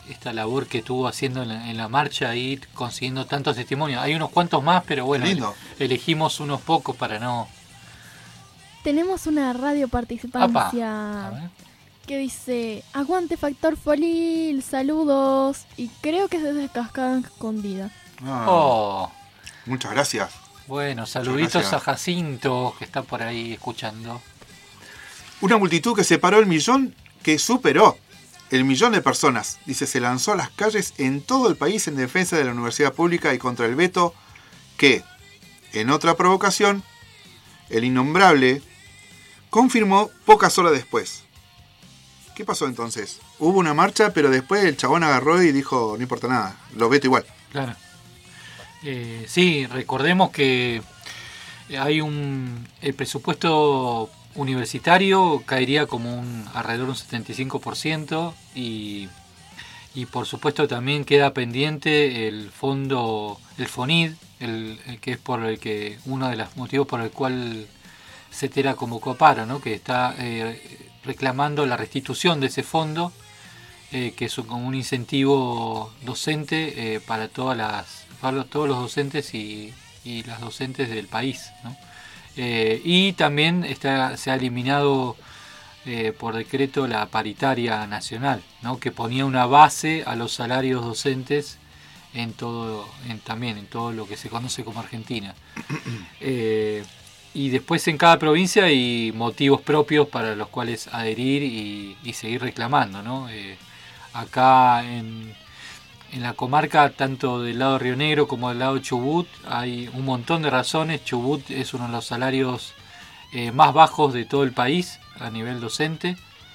esta labor que estuvo haciendo en la, en la marcha y consiguiendo tantos testimonios. Hay unos cuantos más, pero bueno, lindo. Elegimos unos pocos para no... Tenemos una radio participancia que dice, aguante Factor Folil, saludos, y creo que es desde Cascada Escondida. Ah, Oh, muchas gracias. bueno, saluditos gracias. a Jacinto, que está por ahí escuchando. Una multitud que separó el millón, que superó el millón de personas. Dice, se lanzó a las calles en todo el país en defensa de la universidad pública y contra el veto que, en otra provocación, el innombrable confirmó pocas horas después. ¿Qué pasó entonces? Hubo una marcha, pero después el chabón agarró y dijo, no importa nada, lo veto igual. Claro. Eh, sí, recordemos que hay un... El presupuesto universitario caería como un alrededor de un setenta y cinco por ciento y, y por supuesto también queda pendiente el fondo, el FONID, el, el que es por el que uno de los motivos por el cual CETERA convocó a paro, ¿no? Que está eh, reclamando la restitución de ese fondo, eh, que es como un incentivo docente eh, para todas las para los, todos los docentes y, y las docentes del país, ¿no? Eh, y también está, se ha eliminado eh, por decreto la paritaria nacional, ¿no? Que ponía una base a los salarios docentes en todo, en, también en todo lo que se conoce como Argentina. Eh, y después en cada provincia hay motivos propios para los cuales adherir y, y seguir reclamando, ¿no? Eh, acá en, en la comarca, tanto del lado de Río Negro como del lado de Chubut, hay un montón de razones. Chubut es uno de los salarios eh, más bajos de todo el país a nivel docente,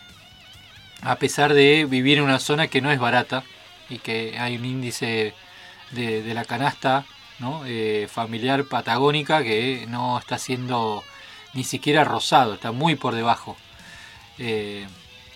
a pesar de vivir en una zona que no es barata y que hay un índice de, de la canasta, ¿no? eh, familiar patagónica que no está siendo ni siquiera rozado, está muy por debajo. Eh,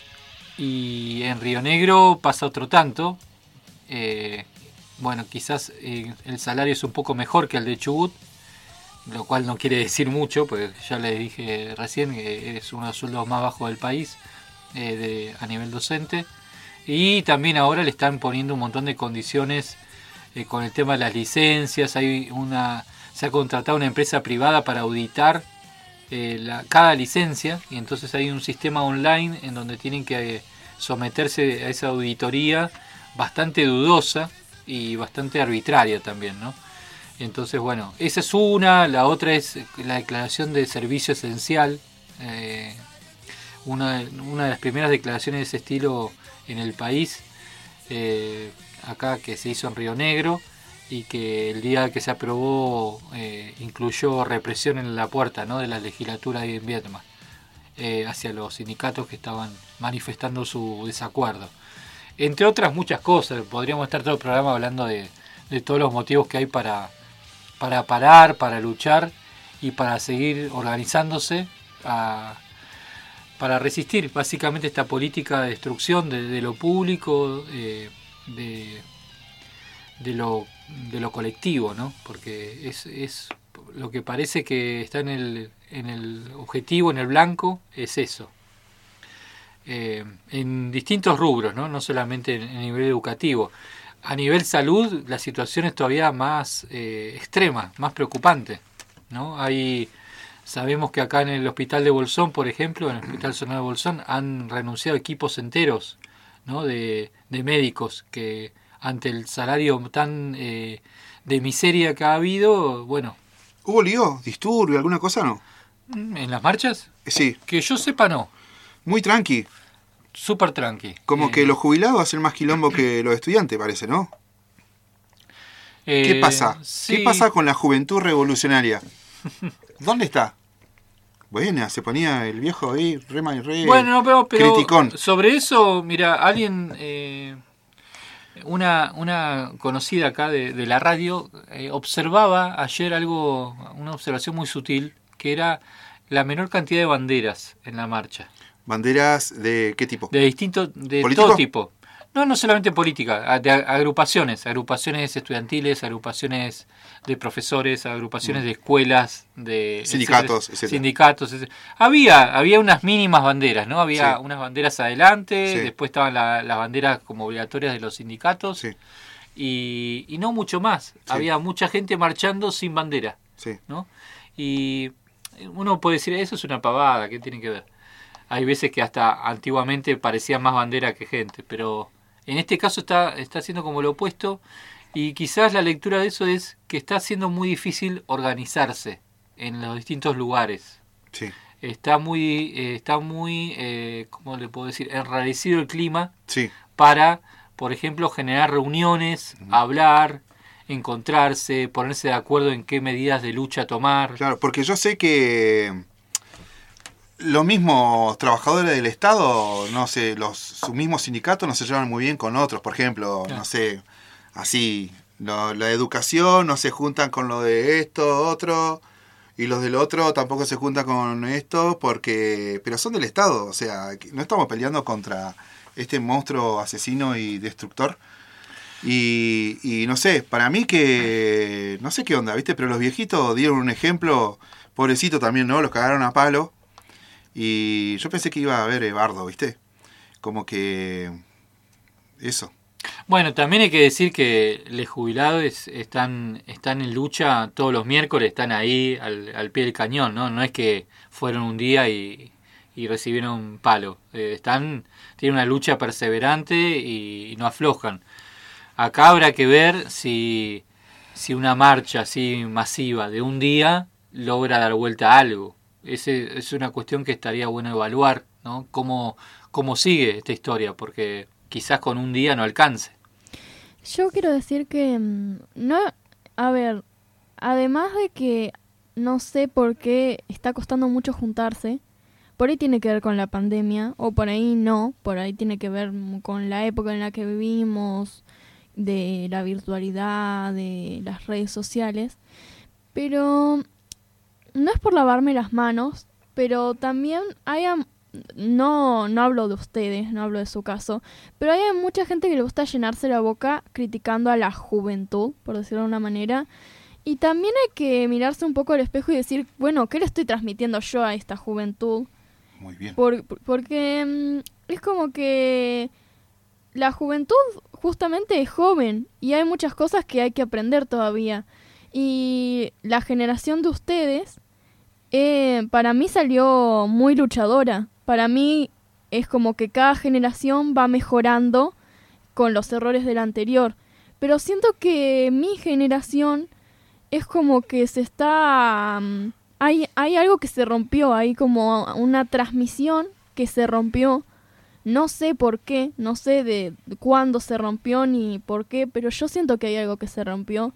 y en Río Negro pasa otro tanto. Eh, bueno, quizás eh, el salario es un poco mejor que el de Chubut, lo cual no quiere decir mucho, porque ya les dije recién que es uno de los sueldos más bajos del país eh, de, a nivel docente. Y también ahora le están poniendo un montón de condiciones eh, con el tema de las licencias. Hay una, se ha contratado una empresa privada para auditar eh, la, cada licencia, y entonces hay un sistema online en donde tienen que eh, someterse a esa auditoría bastante dudosa y bastante arbitraria también, ¿no? Entonces, bueno, esa es una. La otra es la declaración de servicio esencial, eh, una, una de las primeras declaraciones de ese estilo en el país, eh, acá, que se hizo en Río Negro, y que el día que se aprobó eh, incluyó represión en la puerta, ¿no?, de la legislatura de Vietnam eh, hacia los sindicatos que estaban manifestando su desacuerdo. Entre otras muchas cosas, podríamos estar todo el programa hablando de, de todos los motivos que hay para, para parar, para luchar y para seguir organizándose a, para resistir básicamente esta política de destrucción de, de lo público, eh, de, de, lo, de lo colectivo, ¿no? Porque es, es lo que parece que está en el, en el objetivo, en el blanco, es eso. Eh, en distintos rubros, ¿no? No solamente en, en nivel educativo. A nivel salud, la situación es todavía más eh, extrema, más preocupante, ¿no? Hay, sabemos que acá en el hospital de Bolsón, por ejemplo, en el hospital zonal de Bolsón, han renunciado equipos enteros, ¿no?, de, de médicos que ante el salario tan eh, de miseria que ha habido, bueno. ¿Hubo lío, disturbio, alguna cosa, no? ¿En las marchas? Sí. Que yo sepa, no. Muy tranqui. Súper tranqui. Como eh, que los jubilados hacen más quilombo que los estudiantes, parece, ¿no? Eh, ¿Qué pasa? sí. ¿Qué pasa con la juventud revolucionaria? ¿Dónde está? Buena, se ponía el viejo ahí, re, re bueno, no, pero, pero criticón. Sobre eso, mira, alguien, eh, una, una conocida acá de, de la radio, eh, observaba ayer algo, una observación muy sutil, que era la menor cantidad de banderas en la marcha. ¿Banderas de qué tipo? De distinto, de ¿Político? todo tipo. No, no solamente política, de agrupaciones, agrupaciones estudiantiles, agrupaciones de profesores, agrupaciones de escuelas, de sindicatos, etcétera, etcétera. sindicatos, etcétera. Había, había unas mínimas banderas, ¿no? Había sí. unas banderas adelante, sí. después estaban la, las banderas como obligatorias de los sindicatos, sí. y, y no mucho más. Sí. Había mucha gente marchando sin bandera, sí. ¿no? Y uno puede decir, eso es una pavada, ¿qué tiene que ver? Hay veces que hasta antiguamente parecía más bandera que gente, pero en este caso está, está haciendo como lo opuesto, y quizás la lectura de eso es que está siendo muy difícil organizarse en los distintos lugares. Sí. Está muy, eh, está muy eh, ¿cómo le puedo decir?, enrarecido el clima sí. para, por ejemplo, generar reuniones, uh-huh. hablar, encontrarse, ponerse de acuerdo en qué medidas de lucha tomar. Claro, porque yo sé que los mismos trabajadores del Estado, no sé, los sus mismos sindicatos no se llevan muy bien con otros, por ejemplo, claro. no sé, así, lo, la educación no se juntan con lo de esto, otro, y los del otro tampoco se juntan con esto, porque pero son del Estado, o sea, no estamos peleando contra este monstruo asesino y destructor. Y, y no sé, para mí que, no sé qué onda, ¿viste? Pero los viejitos dieron un ejemplo, pobrecito también, ¿no? Los cagaron a palo. Y yo pensé que iba a haber bardo, ¿viste? Como que eso. Bueno, también hay que decir que los jubilados están están en lucha todos los miércoles, están ahí al, al pie del cañón, ¿no? No es que fueron un día y, y recibieron un palo. Eh, están tienen una lucha perseverante y, y no aflojan. Acá habrá que ver si, si una marcha así masiva de un día logra dar vuelta a algo. Ese es una cuestión que estaría bueno evaluar, ¿no? Cómo, cómo sigue esta historia, porque quizás con un día no alcance. Yo quiero decir que, no, a ver, además de que no sé por qué está costando mucho juntarse, por ahí tiene que ver con la pandemia, o por ahí no, por ahí tiene que ver con la época en la que vivimos, de la virtualidad, de las redes sociales, pero no es por lavarme las manos, pero también hay, no, no hablo de ustedes, no hablo de su caso, pero hay mucha gente que le gusta llenarse la boca criticando a la juventud, por decirlo de una manera, y también hay que mirarse un poco al espejo y decir, bueno, ¿qué le estoy transmitiendo yo a esta juventud? Muy bien. Por, porque mmm, es como que la juventud justamente es joven y hay muchas cosas que hay que aprender todavía, y la generación de ustedes Eh, para mí salió muy luchadora. Para mí es como que cada generación va mejorando con los errores de la anterior. Pero siento que mi generación es como que se está... Um, hay, hay algo que se rompió, hay como una transmisión que se rompió. No sé por qué, no sé de cuándo se rompió ni por qué, pero yo siento que hay algo que se rompió.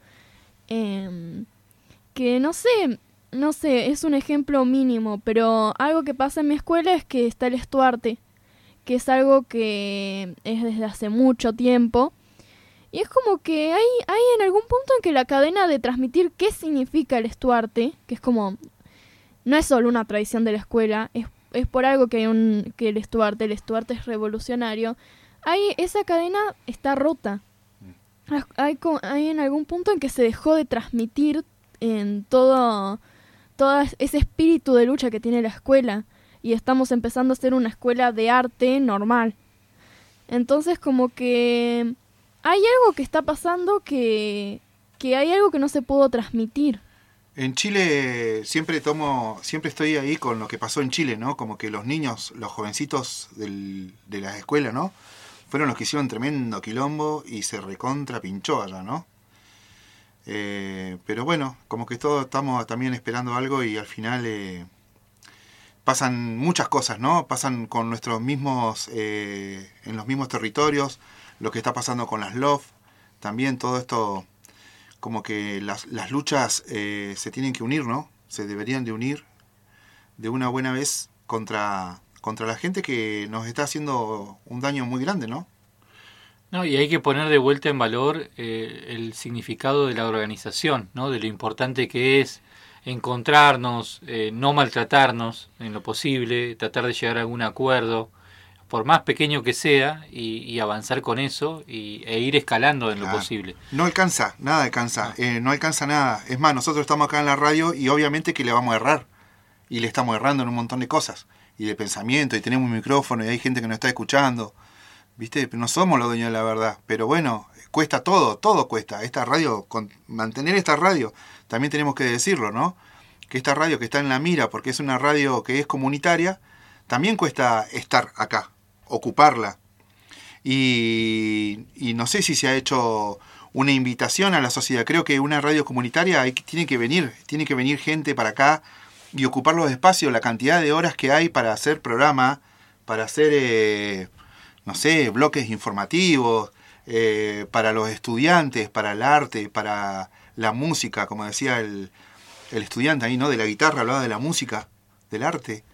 Eh, que no sé... No sé, es un ejemplo mínimo, pero algo que pasa en mi escuela es que está el estuarte, que es algo que es desde hace mucho tiempo. Y es como que hay, hay en algún punto en que la cadena de transmitir qué significa el estuarte, que es como, no es solo una tradición de la escuela, es, es por algo que hay un que el estuarte, el estuarte es revolucionario. Hay, esa cadena está rota. Hay, hay en algún punto en que se dejó de transmitir en todo... todo ese espíritu de lucha que tiene la escuela, y estamos empezando a ser una escuela de arte normal. Entonces como que hay algo que está pasando que, que hay algo que no se pudo transmitir. En Chile siempre tomo, siempre estoy ahí con lo que pasó en Chile, ¿no? Como que los niños, los jovencitos del, de la escuela, ¿no? Fueron los que hicieron tremendo quilombo y se recontra pinchó allá, ¿no? Eh, pero bueno, como que todos estamos también esperando algo y al final eh, pasan muchas cosas, ¿no? Pasan con nuestros mismos, eh, en los mismos territorios, lo que está pasando con las L O F, también todo esto, como que las, las luchas eh, se tienen que unir, ¿no? Se deberían de unir de una buena vez contra, contra la gente que nos está haciendo un daño muy grande, ¿no? No, y hay que poner de vuelta en valor eh, el significado de la organización, ¿no? De lo importante que es encontrarnos, eh, no maltratarnos en lo posible, tratar de llegar a algún acuerdo, por más pequeño que sea, y, y avanzar con eso y, e ir escalando en lo Claro. posible. No alcanza, nada alcanza, eh, no alcanza nada. Es más, nosotros estamos acá en la radio y obviamente que le vamos a errar. Y le estamos errando en un montón de cosas. Y de pensamiento, y tenemos un micrófono, y hay gente que nos está escuchando. ¿Viste? No somos los dueños de la verdad. Pero bueno, cuesta todo, todo cuesta. Esta radio, con, mantener esta radio, también tenemos que decirlo, ¿no? Que esta radio que está en la mira, porque es una radio que es comunitaria, también cuesta estar acá, ocuparla. Y, y no sé si se ha hecho una invitación a la sociedad. Creo que una radio comunitaria hay, tiene que venir, tiene que venir gente para acá y ocupar los espacios, la cantidad de horas que hay para hacer programa, para hacer, eh, no sé, bloques informativos, eh, para los estudiantes, para el arte, para la música, como decía el, el estudiante ahí, ¿no? De la guitarra, hablaba de la música, del arte.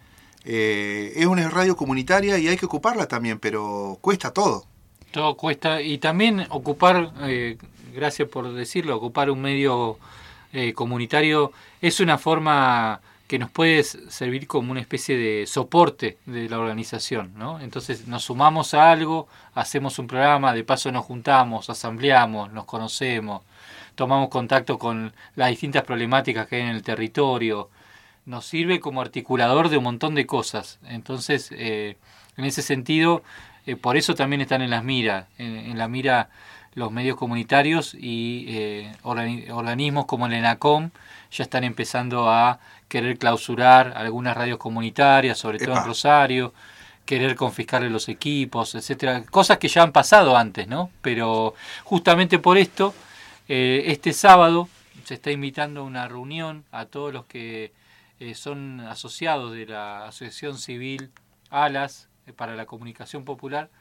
Eh, es una radio comunitaria y hay que ocuparla también, pero cuesta todo. Todo cuesta. Y también ocupar, eh, gracias por decirlo, ocupar un medio eh, comunitario es una forma que nos puede servir como una especie de soporte de la organización, ¿no? Entonces nos sumamos a algo, hacemos un programa, de paso nos juntamos, asambleamos, nos conocemos, tomamos contacto con las distintas problemáticas que hay en el territorio, nos sirve como articulador de un montón de cosas. Entonces, eh, en ese sentido, eh, por eso también están en las miras, en, en la mira los medios comunitarios y eh, organi- organismos como el ENACOM ya están empezando a querer clausurar algunas radios comunitarias, sobre todo Epa. en Rosario, querer confiscarle los equipos, etcétera, cosas que ya han pasado antes, ¿no? Pero justamente por esto, eh, este sábado se está invitando a una reunión a todos los que eh, son asociados de la Asociación Civil ALAS eh, para la Comunicación Popular.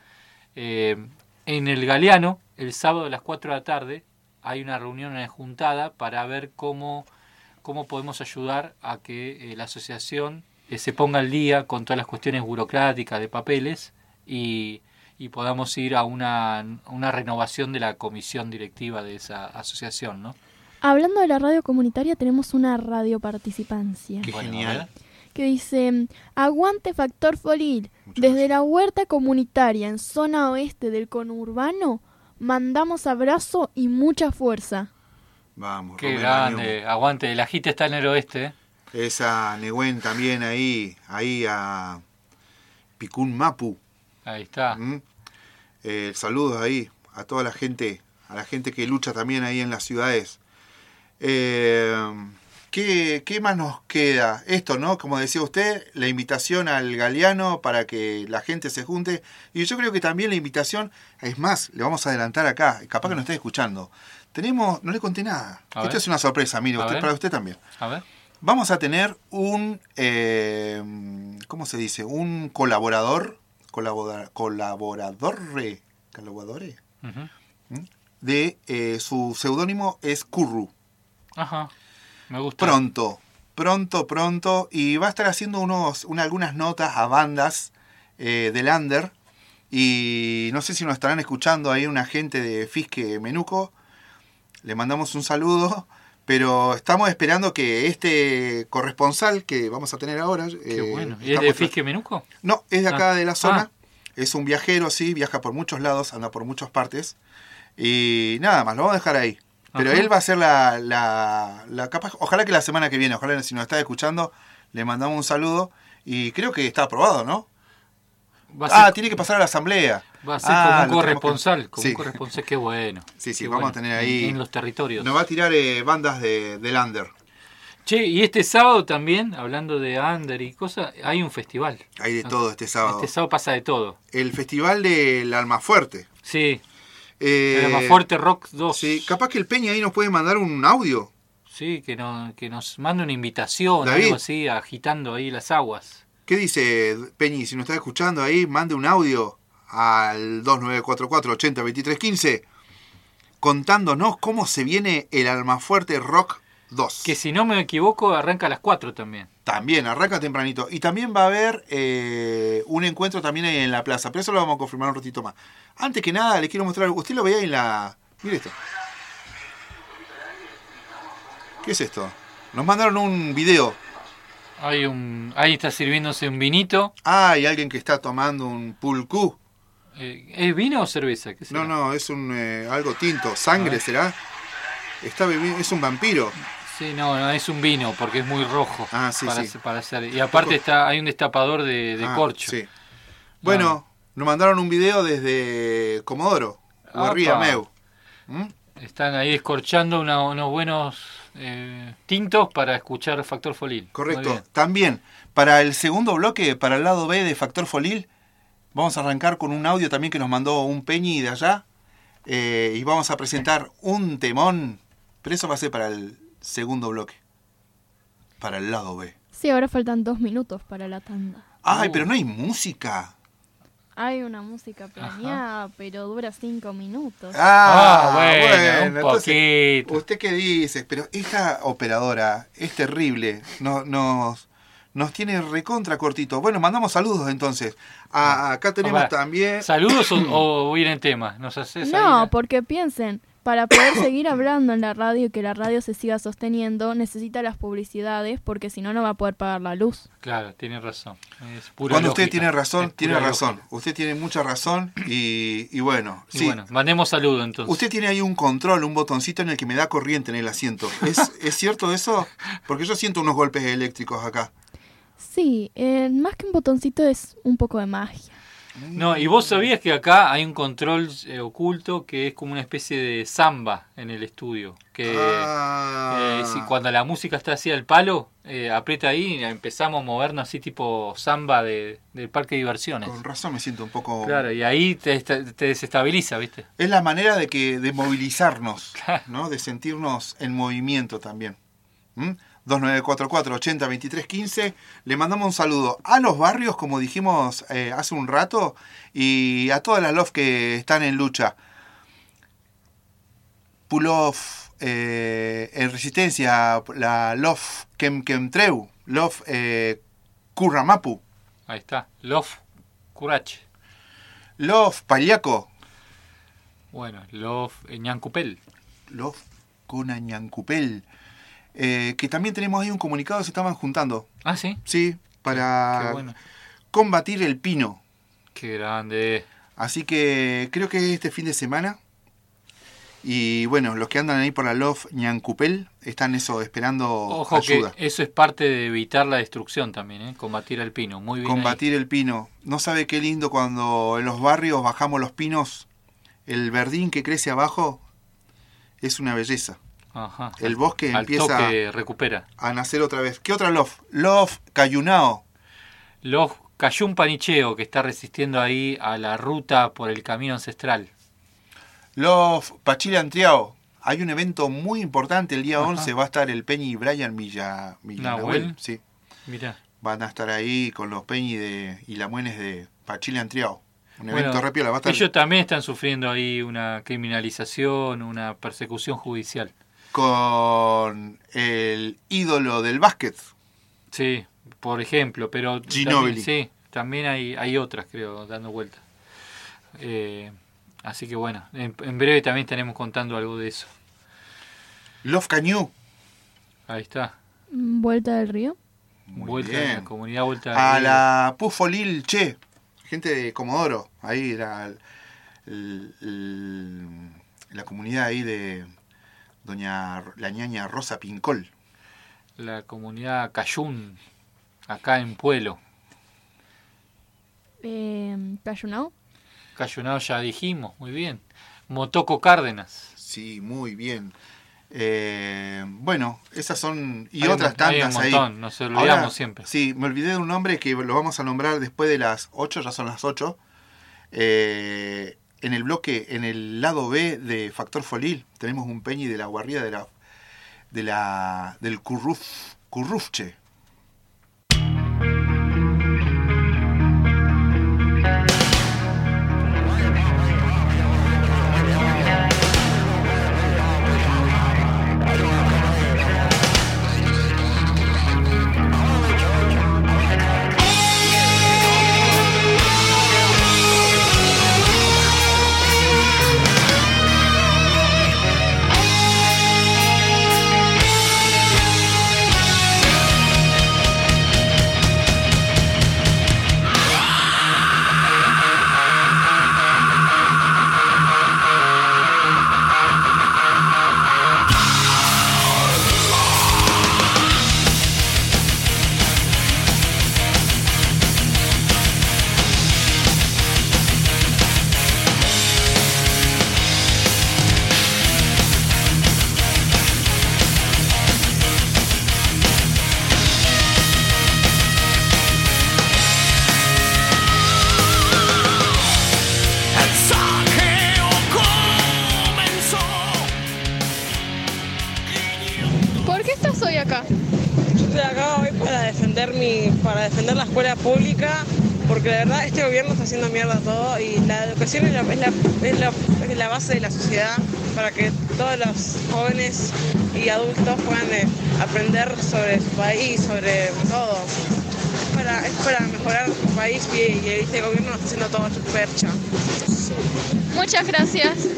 Eh, en el Galeano, el sábado a las cuatro de la tarde, hay una reunión, una juntada para ver cómo cómo podemos ayudar a que eh, la asociación eh, se ponga al día con todas las cuestiones burocráticas de papeles y, y podamos ir a una, una renovación de la comisión directiva de esa asociación, ¿no? Hablando de la radio comunitaria, tenemos una radio participancia. Qué Bueno, genial. a ver. Que dice: aguante Factor Folil. Desde la huerta comunitaria en zona oeste del conurbano, mandamos abrazo y mucha fuerza. Vamos, Qué Romero grande, aguante, el agite está en el oeste, ¿eh? Esa Neguen también ahí, ahí a Picún Mapu. Ahí está. ¿Mm? Eh, saludos ahí a toda la gente, a la gente que lucha también ahí en las ciudades. Eh, ¿qué, ¿Qué más nos queda? Esto, ¿no? Como decía usted, la invitación al Galeano para que la gente se junte. Y yo creo que también la invitación, es más, le vamos a adelantar acá, capaz que nos está escuchando. Tenemos, no le conté nada. A Esto ver. es una sorpresa, mire, A usted, ver. para usted también. A ver. Vamos a tener un, eh, ¿cómo se dice? Un colaborador, colabora, colaborador, colaborador Ujú. de eh, su seudónimo es Curru. Ajá, me gusta. Pronto, pronto, pronto, y va a estar haciendo unos, una, algunas notas a bandas eh, del under, y no sé si nos estarán escuchando ahí una gente de Fisque Menuco. Le mandamos un saludo, pero estamos esperando que este corresponsal que vamos a tener ahora... Qué eh, bueno. ¿Y es estamos de tra- Fisque Menuco? No, es de acá Ah. de la zona. Ah. Es un viajero, sí, viaja por muchos lados, anda por muchas partes. Y nada más, lo vamos a dejar ahí. Pero Ajá. él va a ser la, la, la capaz, ojalá que la semana que viene, ojalá si nos está escuchando, le mandamos un saludo. Y creo que está aprobado, ¿no? Va a ser, Ah, tiene que pasar a la asamblea. va a ser Ah, como un lo tenemos corresponsal, que- como sí. un corresponsal, qué bueno. Sí, sí, qué vamos bueno. a tener ahí... En, en los territorios. Nos va a tirar eh, bandas de, del under. Che, y este sábado también, hablando de under y cosas, hay un festival. Hay de todo este sábado. Este sábado pasa de todo. El festival del Almafuerte. Sí, Eh, el Almafuerte Rock dos. Sí, capaz que el Peña ahí nos puede mandar un audio. Sí, que, no, que nos mande una invitación, David. algo así, agitando ahí las aguas. ¿Qué dice Peñi? Si nos está escuchando ahí, mande un audio al dos nueve cuatro cuatro ochenta veintitrés quince contándonos cómo se viene el Almafuerte Rock dos. Que si no me equivoco, arranca a las cuatro también. También, arranca tempranito. Y también va a haber eh, un encuentro también ahí en la plaza. Pero eso lo vamos a confirmar un ratito más. Antes que nada, le quiero mostrar... Usted lo veía en la... Mire esto. ¿Qué es esto? Nos mandaron un video. Hay un, ahí está sirviéndose un vinito. Ah, hay alguien que está tomando un pulcú. Eh, ¿Es vino o cerveza? ¿Qué será? No, no, es un eh, algo tinto. ¿Sangre será? Está bebiendo, es un vampiro. Sí, no, no, es un vino porque es muy rojo. Ah, sí, para, sí. Para hacer. Y aparte está, hay un destapador de, de ah, corcho. Sí. Bueno, ah. nos mandaron un video desde Comodoro. Guarría, Meu. ¿Mm? Están ahí escorchando una, unos buenos eh, tintos para escuchar Factor Folil. Correcto. También, para el segundo bloque, para el lado B de Factor Folil, vamos a arrancar con un audio también que nos mandó un Peñi de allá. Eh, y vamos a presentar un temón. Pero eso va a ser para el segundo bloque. Para el lado B. Sí, ahora faltan dos minutos para la tanda. Ay, uh. pero no hay música. Hay una música planeada, Ajá. pero dura cinco minutos. Ah, ah bueno, bueno, un entonces, poquito. ¿Usted qué dice? Pero esta operadora es terrible. No, nos, nos tiene recontra cortito. Bueno, mandamos saludos entonces. Ah, acá tenemos ver, también... ¿Saludos o, o ir en tema? ¿Nos haces No, ahí? porque piensen, para poder seguir hablando en la radio y que la radio se siga sosteniendo, necesita las publicidades, porque si no, no va a poder pagar la luz. Claro, tiene razón. Es pura Cuando lógica. usted tiene razón, es tiene razón. lógica. Usted tiene mucha razón y, y bueno. Y sí. bueno, mandemos saludos entonces. Usted tiene ahí un control, un botoncito en el que me da corriente en el asiento. ¿Es, ¿es cierto eso? Porque yo siento unos golpes eléctricos acá. Sí, eh, más que un botoncito es un poco de magia. No, y vos sabías que acá hay un control eh, oculto que es como una especie de samba en el estudio. Que ah. eh, si cuando la música está así al palo, eh, aprieta ahí y empezamos a movernos así tipo samba de, del parque de diversiones. Con razón me siento un poco... Claro, y ahí te, te desestabiliza, ¿viste? Es la manera de que de movilizarnos, ¿no? De sentirnos en movimiento también. ¿Mm? dos nueve cuatro cuatro, ochenta, veintitrés, quince. Le mandamos un saludo a los barrios, como dijimos eh, hace un rato, y a todas las L O F que están en lucha. Pulov, eh, en Resistencia, la L O F Kemkemtreu, L O F eh, Curramapu. Ahí está, L O F Curache. L O F Paliaco. Bueno, L O F Ñancupel. L O F Cuna Ñancupel. Eh, que también tenemos ahí un comunicado, se estaban juntando. ¿Ah, sí? Sí, para Qué bueno. combatir el pino. Qué grande. Así que creo que es este fin de semana. Y bueno, los que andan ahí por la L O F Ñancupel están eso, esperando Ojo ayuda. Que eso es parte de evitar la destrucción también, ¿eh? Combatir el pino. Muy bien. Combatir ahí. el pino. ¿No sabe qué lindo cuando en los barrios bajamos los pinos? El verdín que crece abajo es una belleza. Ajá. El bosque Al empieza toque recupera. a nacer otra vez. ¿Qué otra L O F? L O F Cayunao. L O F Cayún Panicheo, que está resistiendo ahí a la ruta por el camino ancestral. L O F Pachila Antriao. Hay un evento muy importante el día Ajá. once. Va a estar el Peñi y Brian Villa, Villanahuel. Sí. Mirá. Van a estar ahí con los Peñi de, y Lamuenes de Pachila Antriao. Un bueno, evento repiola. Va a estar... Ellos también están sufriendo ahí una criminalización, una persecución judicial. Con el ídolo del básquet. Sí, por ejemplo, pero Ginóbili. También, sí, también hay, hay otras, creo, dando vueltas. Eh, así que bueno, en, en breve también estaremos contando algo de eso. Love Cañú. Ahí está. Vuelta del río. Muy vuelta bien. a la comunidad, vuelta del a río. la Pufolil Che, gente de Comodoro, ahí era el, el, el, la comunidad ahí de doña la ñaña Rosa Pincol. La comunidad Cayún, acá en Pueblo. Eh, ¿Cayunao? Cayunao ya dijimos, muy bien. Motoco Cárdenas. Sí, muy bien. Eh, bueno, esas son y hay otras un, tantas hay un montón, ahí. Nos olvidamos Ahora, siempre. Sí, me olvidé de un nombre que lo vamos a nombrar después de las ocho, ya son las ocho. Eh, en el bloque, en el lado B de Factor Folil, tenemos un Peñi de la guarrida de la, de la del Curruf, Currufche. acá? Yo estoy acá hoy para defender mi, para defender la escuela pública, porque la verdad este gobierno está haciendo mierda todo y la educación es la, es la, es la, es la base de la sociedad para que todos los jóvenes y adultos puedan eh, aprender sobre su país, sobre todo. Es para, es para mejorar su país y, y este gobierno está haciendo todo su percha. Muchas gracias.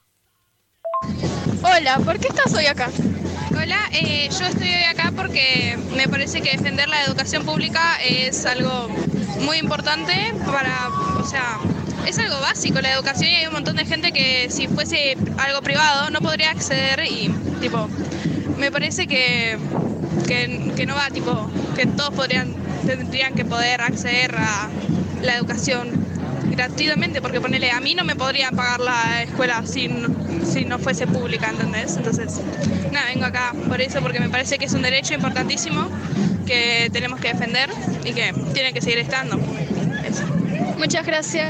Hola, ¿por qué estás hoy acá? Hola, eh, yo estoy hoy acá porque me parece que defender la educación pública es algo muy importante para, o sea, es algo básico la educación y hay un montón de gente que si fuese algo privado no podría acceder y, tipo, me parece que, que, que no va, tipo, que todos podrían, tendrían que poder acceder a la educación gratuitamente, porque ponele, a mí no me podría pagar la escuela si, si no fuese pública, ¿entendés? Entonces, nada, vengo acá por eso, porque me parece que es un derecho importantísimo que tenemos que defender y que tiene que seguir estando. Eso. Muchas gracias.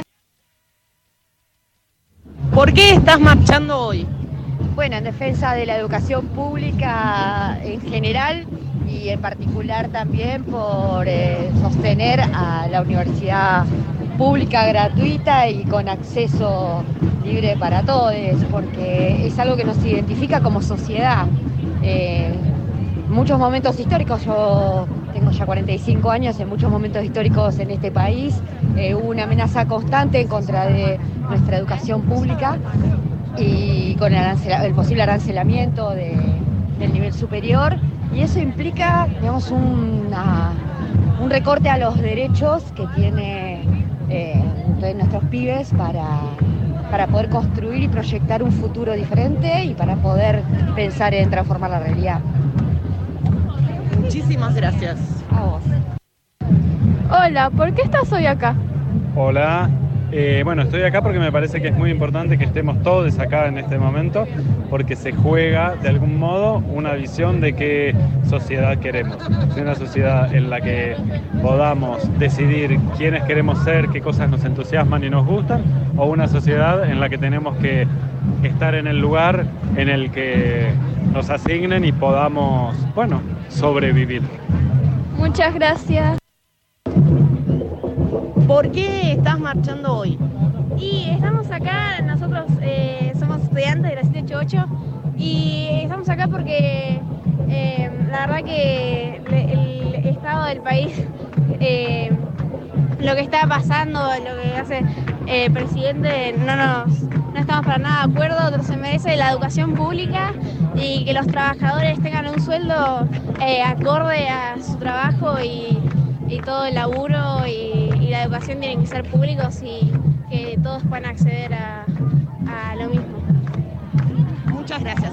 ¿Por qué estás marchando hoy? Bueno, en defensa de la educación pública en general y en particular también por eh, sostener a la universidad pública gratuita y con acceso libre para todos, porque es algo que nos identifica como sociedad. Eh, muchos momentos históricos, yo tengo ya cuarenta y cinco años, en muchos momentos históricos en este país eh, hubo una amenaza constante en contra de nuestra educación pública y con el, arancel, el posible arancelamiento de, del nivel superior, y eso implica, digamos, una, un recorte a los derechos que tiene eh, de nuestros pibes para, para poder construir y proyectar un futuro diferente y para poder pensar en transformar la realidad. Muchísimas gracias. A vos. Hola, ¿por qué estás hoy acá? Hola, eh, bueno, estoy acá porque me parece que es muy importante que estemos todos acá en este momento, porque se juega de algún modo una visión de qué sociedad queremos. Si una sociedad en la que podamos decidir quiénes queremos ser, qué cosas nos entusiasman y nos gustan, o una sociedad en la que tenemos que estar en el lugar en el que nos asignen y podamos, bueno, sobrevivir. Muchas gracias. ¿Por qué estás marchando hoy? Y estamos acá, nosotros eh, somos estudiantes de la siete ochenta y ocho y estamos acá porque eh, la verdad que el estado del país, eh, lo que está pasando, lo que hace el presidente, no nos no estamos para nada de acuerdo. Se merece la educación pública y que los trabajadores tengan un sueldo eh, acorde a su trabajo y, y todo el laburo y, y la educación tienen que ser públicos y que todos puedan acceder a, a lo mismo. Muchas gracias.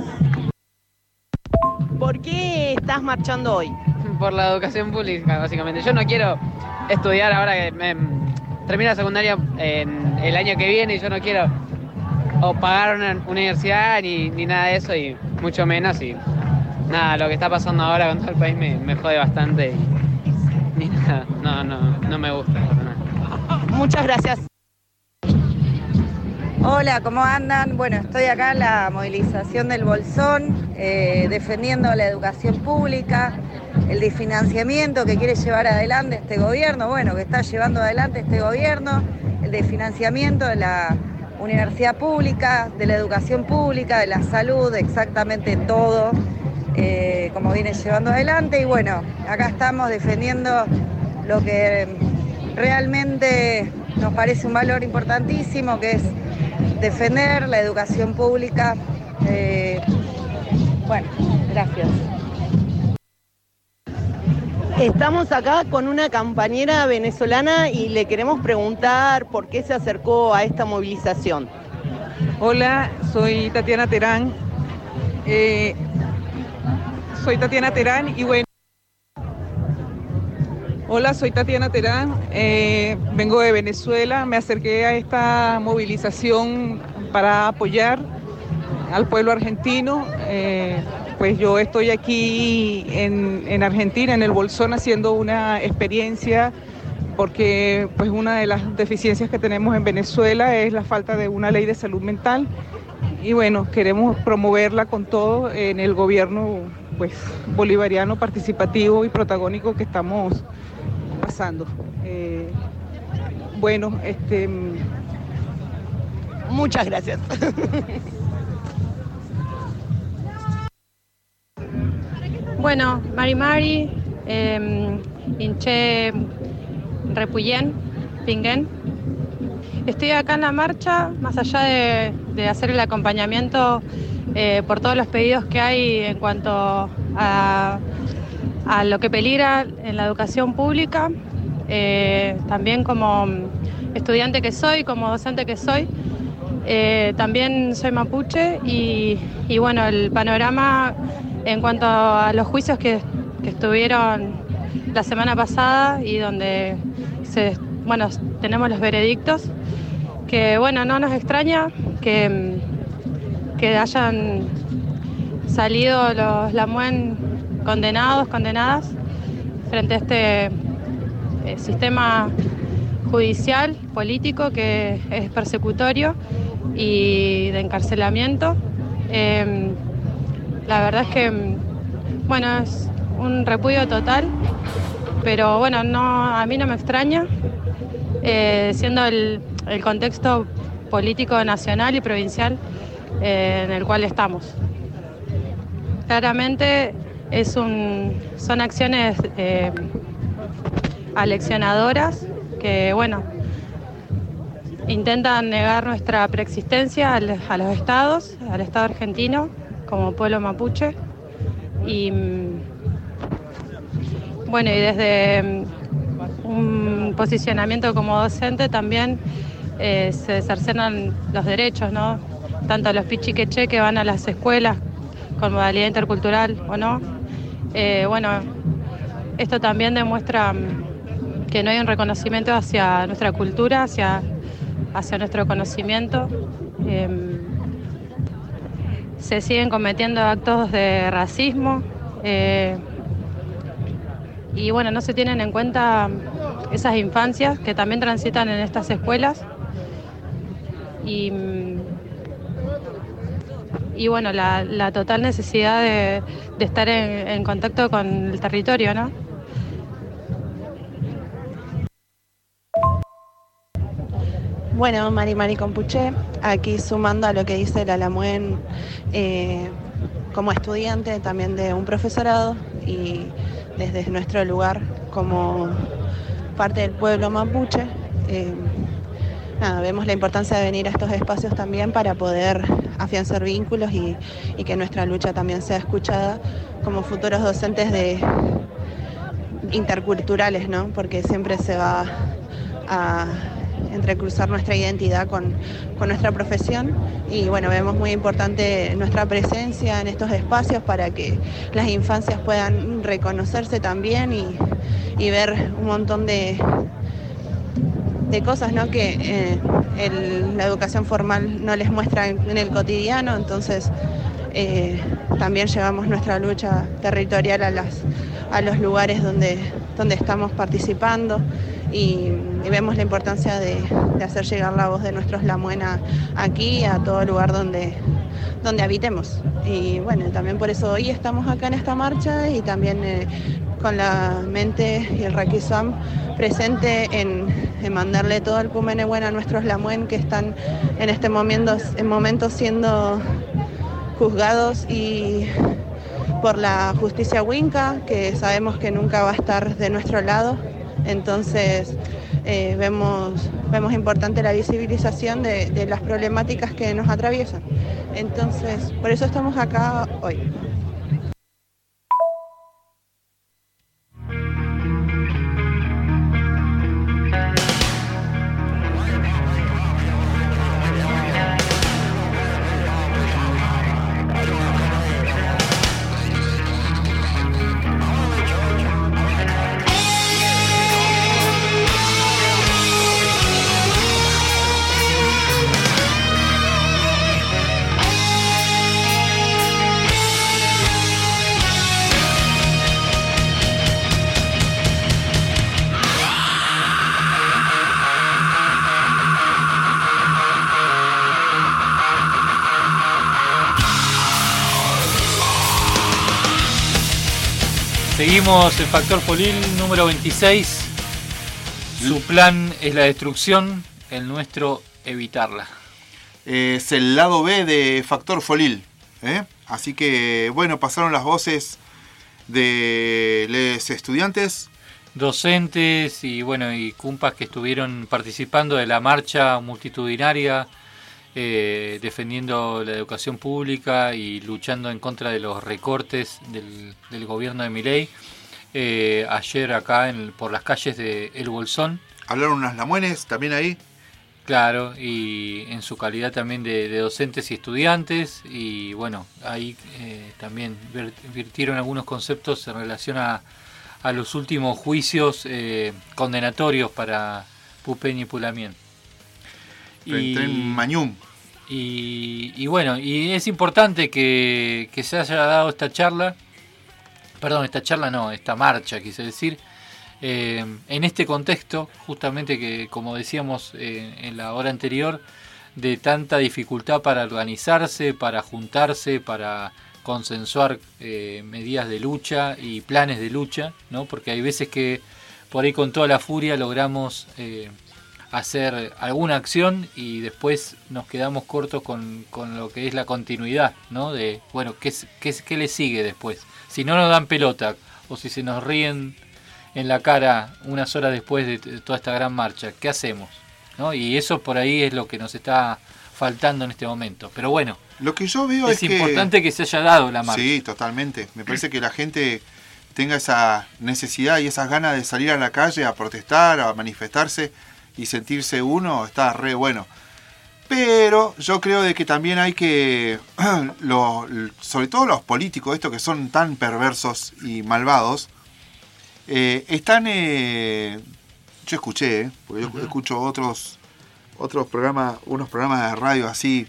¿Por qué estás marchando hoy? Por la educación pública, básicamente. Yo no quiero estudiar ahora que me termino la secundaria en el año que viene y yo no quiero o pagar una universidad ni, ni nada de eso y mucho menos y nada, lo que está pasando ahora con todo el país me, me jode bastante y ni nada, no, no, no me gusta. No. Muchas gracias. Hola, ¿cómo andan? Bueno, estoy acá en la movilización del Bolsón, eh, defendiendo la educación pública, el desfinanciamiento que quiere llevar adelante este gobierno, bueno, que está llevando adelante este gobierno, el desfinanciamiento de la universidad pública, de la educación pública, de la salud, exactamente todo, eh, como viene llevando adelante. Y bueno, acá estamos defendiendo lo que realmente nos parece un valor importantísimo, que es defender la educación pública. Eh, bueno, gracias. Estamos acá con una compañera venezolana y le queremos preguntar por qué se acercó a esta movilización. Hola, soy Tatiana Terán. Eh, soy Tatiana Terán y bueno... Hola, soy Tatiana Terán, eh, vengo de Venezuela, me acerqué a esta movilización para apoyar al pueblo argentino. Eh, pues yo estoy aquí en, en Argentina, en el Bolsón, haciendo una experiencia porque pues una de las deficiencias que tenemos en Venezuela es la falta de una ley de salud mental y bueno, queremos promoverla con todo en el gobierno pues bolivariano, participativo y protagónico que estamos pasando. Eh, bueno, este, muchas gracias. Bueno, Mari Mari, eh, Inche Repuyén, Pinguén. Estoy acá en la marcha, más allá de, de hacer el acompañamiento eh, por todos los pedidos que hay en cuanto a, a lo que peligra en la educación pública, eh, también como estudiante que soy, como docente que soy, eh, también soy mapuche y, y bueno, el panorama en cuanto a los juicios que, que estuvieron la semana pasada y donde se, bueno, tenemos los veredictos, que bueno, no nos extraña que, que hayan salido los Lamuen condenados, condenadas frente a este eh, sistema judicial, político, que es persecutorio y de encarcelamiento. Eh, la verdad es que, bueno, es un repudio total, pero bueno, no, a mí no me extraña, eh, siendo el, el contexto político nacional y provincial eh, en el cual estamos. Claramente es un, son acciones eh, aleccionadoras que, bueno, intentan negar nuestra preexistencia al, a los estados, al Estado argentino como pueblo mapuche. Y bueno, y desde un posicionamiento como docente también eh, se cercenan los derechos, ¿no? Tanto los pichiqueche que van a las escuelas con modalidad intercultural o no. Eh, bueno, esto también demuestra que no hay un reconocimiento hacia nuestra cultura, hacia, hacia nuestro conocimiento. Eh, se siguen cometiendo actos de racismo eh, y bueno, no se tienen en cuenta esas infancias que también transitan en estas escuelas y, y bueno, la, la total necesidad de, de estar en, en contacto con el territorio, ¿no? Bueno, Mari Mari Compuché, aquí sumando a lo que dice la Lamuen eh, como estudiante también de un profesorado y desde nuestro lugar como parte del pueblo mapuche, eh, nada, vemos la importancia de venir a estos espacios también para poder afianzar vínculos y, y que nuestra lucha también sea escuchada como futuros docentes de interculturales, ¿no? Porque siempre se va a entrecruzar nuestra identidad con, con nuestra profesión y bueno, vemos muy importante nuestra presencia en estos espacios para que las infancias puedan reconocerse también y, y ver un montón de, de cosas, ¿no? que eh, el, la educación formal no les muestra en, en el cotidiano, entonces eh, también llevamos nuestra lucha territorial a, las, a los lugares donde, donde estamos participando. Y, y vemos la importancia de, de hacer llegar la voz de nuestros Lamuena aquí, a todo lugar donde, donde habitemos. Y bueno, también por eso hoy estamos acá en esta marcha y también eh, con la mente y el Raquisuam presente en, en mandarle todo el Pumene bueno a nuestros Lamuen que están en este momento, en momento siendo juzgados y por la justicia Winca, que sabemos que nunca va a estar de nuestro lado. Entonces eh, vemos, vemos importante la visibilización de, de las problemáticas que nos atraviesan. Entonces, por eso estamos acá hoy. Seguimos en Factor Folil número veintiséis. Su plan es la destrucción, el nuestro evitarla. Es el lado B de Factor Folil, ¿eh? Así que, bueno, pasaron las voces de los estudiantes, docentes y, bueno, y cumpas que estuvieron participando de la marcha multitudinaria, eh, defendiendo la educación pública y luchando en contra de los recortes del, del gobierno de Milei. Eh, ayer acá en, por las calles de El Bolsón. ¿Hablaron unas lamuenes también ahí? Claro, y en su calidad también de, de docentes y estudiantes, y bueno, ahí eh, también virtieron algunos conceptos en relación a, a los últimos juicios eh, condenatorios para Pupen y Pulamien. Y Mañum. Y, y bueno, y es importante que, que se haya dado esta charla, perdón, esta charla no, esta marcha, quise decir, eh, en este contexto, justamente que, como decíamos eh, en la hora anterior, de tanta dificultad para organizarse, para juntarse, para consensuar eh, medidas de lucha y planes de lucha, ¿no? Porque hay veces que por ahí con toda la furia logramos eh, hacer alguna acción y después nos quedamos cortos con, con lo que es la continuidad, ¿no? De, bueno, ¿qué, qué, qué le sigue después? Si no nos dan pelota o si se nos ríen en la cara unas horas después de, de toda esta gran marcha, ¿qué hacemos? ¿No? Y eso por ahí es lo que nos está faltando en este momento. Pero bueno, lo que yo veo es, es importante que... que se haya dado la marcha. Sí, totalmente. Me parece que la gente tenga esa necesidad y esas ganas de salir a la calle a protestar, a manifestarse y sentirse uno, está re bueno. Pero yo creo de que también hay que, lo, sobre todo los políticos, estos que son tan perversos y malvados, eh, están, eh, yo escuché, eh, porque yo uh-huh. escucho otros, otros programas, unos programas de radio así,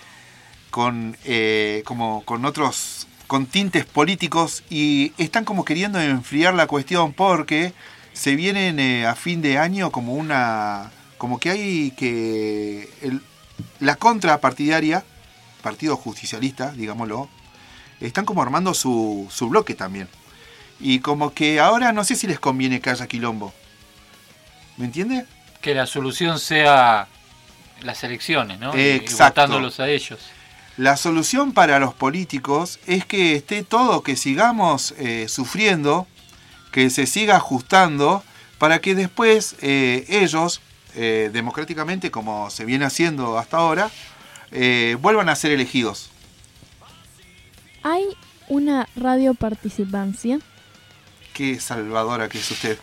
con, eh, como, con otros, con tintes políticos, y están como queriendo enfriar la cuestión porque se vienen eh, a fin de año como una, como que hay que, el, la contrapartidaria, Partido Justicialista, digámoslo, están como armando su, su bloque también. Y como que ahora no sé si les conviene que haya quilombo. ¿Me entiende? Que la solución sea las elecciones, ¿no? Exacto. Y votándolos a ellos. La solución para los políticos es que esté todo, que sigamos eh, sufriendo, que se siga ajustando, para que después eh, ellos, eh, democráticamente, como se viene haciendo hasta ahora, eh, vuelvan a ser elegidos. Hay una radio participancia. Qué salvadora que es usted.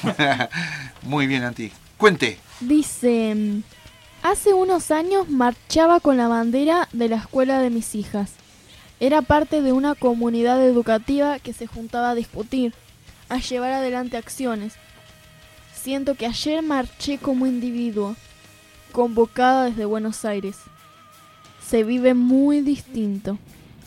Muy bien, Anti. Cuente. Dice, hace unos años marchaba con la bandera de la escuela de mis hijas. Era parte de una comunidad educativa que se juntaba a discutir, a llevar adelante acciones. Siento que ayer marché como individuo, convocada desde Buenos Aires. Se vive muy distinto.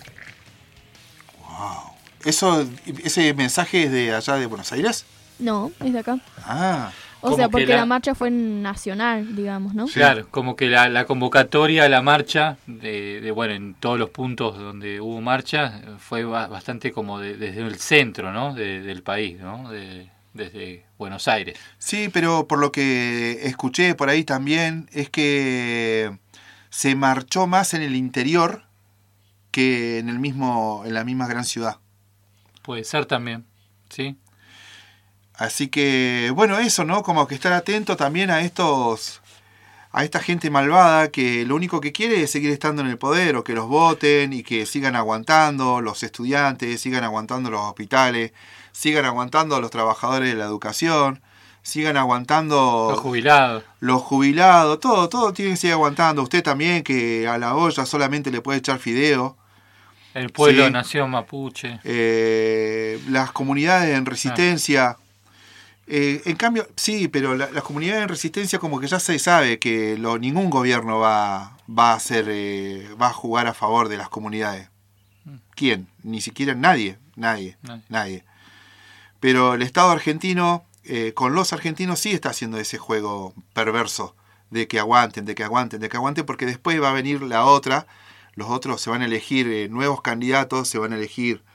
Wow. ¿Eso, ese mensaje es de allá de Buenos Aires? No, es de acá. Ah. O sea, porque la... la marcha fue nacional, digamos, ¿no? Claro, como que la, la convocatoria a la marcha, de, de bueno, en todos los puntos donde hubo marcha, fue bastante como de, desde el centro, ¿no? De, del país, ¿no? De, desde Buenos Aires. Sí, pero por lo que escuché por ahí también, es que se marchó más en el interior que en el mismo, en la misma gran ciudad. Puede ser también, sí. Así que, bueno, eso, ¿no? Como que estar atento también a estos, a esta gente malvada que lo único que quiere es seguir estando en el poder, o que los voten y que sigan aguantando los estudiantes, sigan aguantando los hospitales, sigan aguantando los trabajadores de la educación, sigan aguantando los jubilados. Los jubilados, todo, todo tiene que seguir aguantando. Usted también, que a la olla solamente le puede echar fideo. El pueblo sí. nación mapuche. Eh, las comunidades en resistencia. Ah. Eh, en cambio, sí, pero la, las comunidades en resistencia como que ya se sabe que lo, ningún gobierno va, va a hacer, eh, va a jugar a favor de las comunidades. ¿Quién? Ni siquiera nadie, nadie, nadie. nadie. Pero el Estado argentino, eh, con los argentinos sí está haciendo ese juego perverso de que aguanten, de que aguanten, de que aguanten, porque después va a venir la otra. Los otros se van a elegir eh, nuevos candidatos, se van a elegir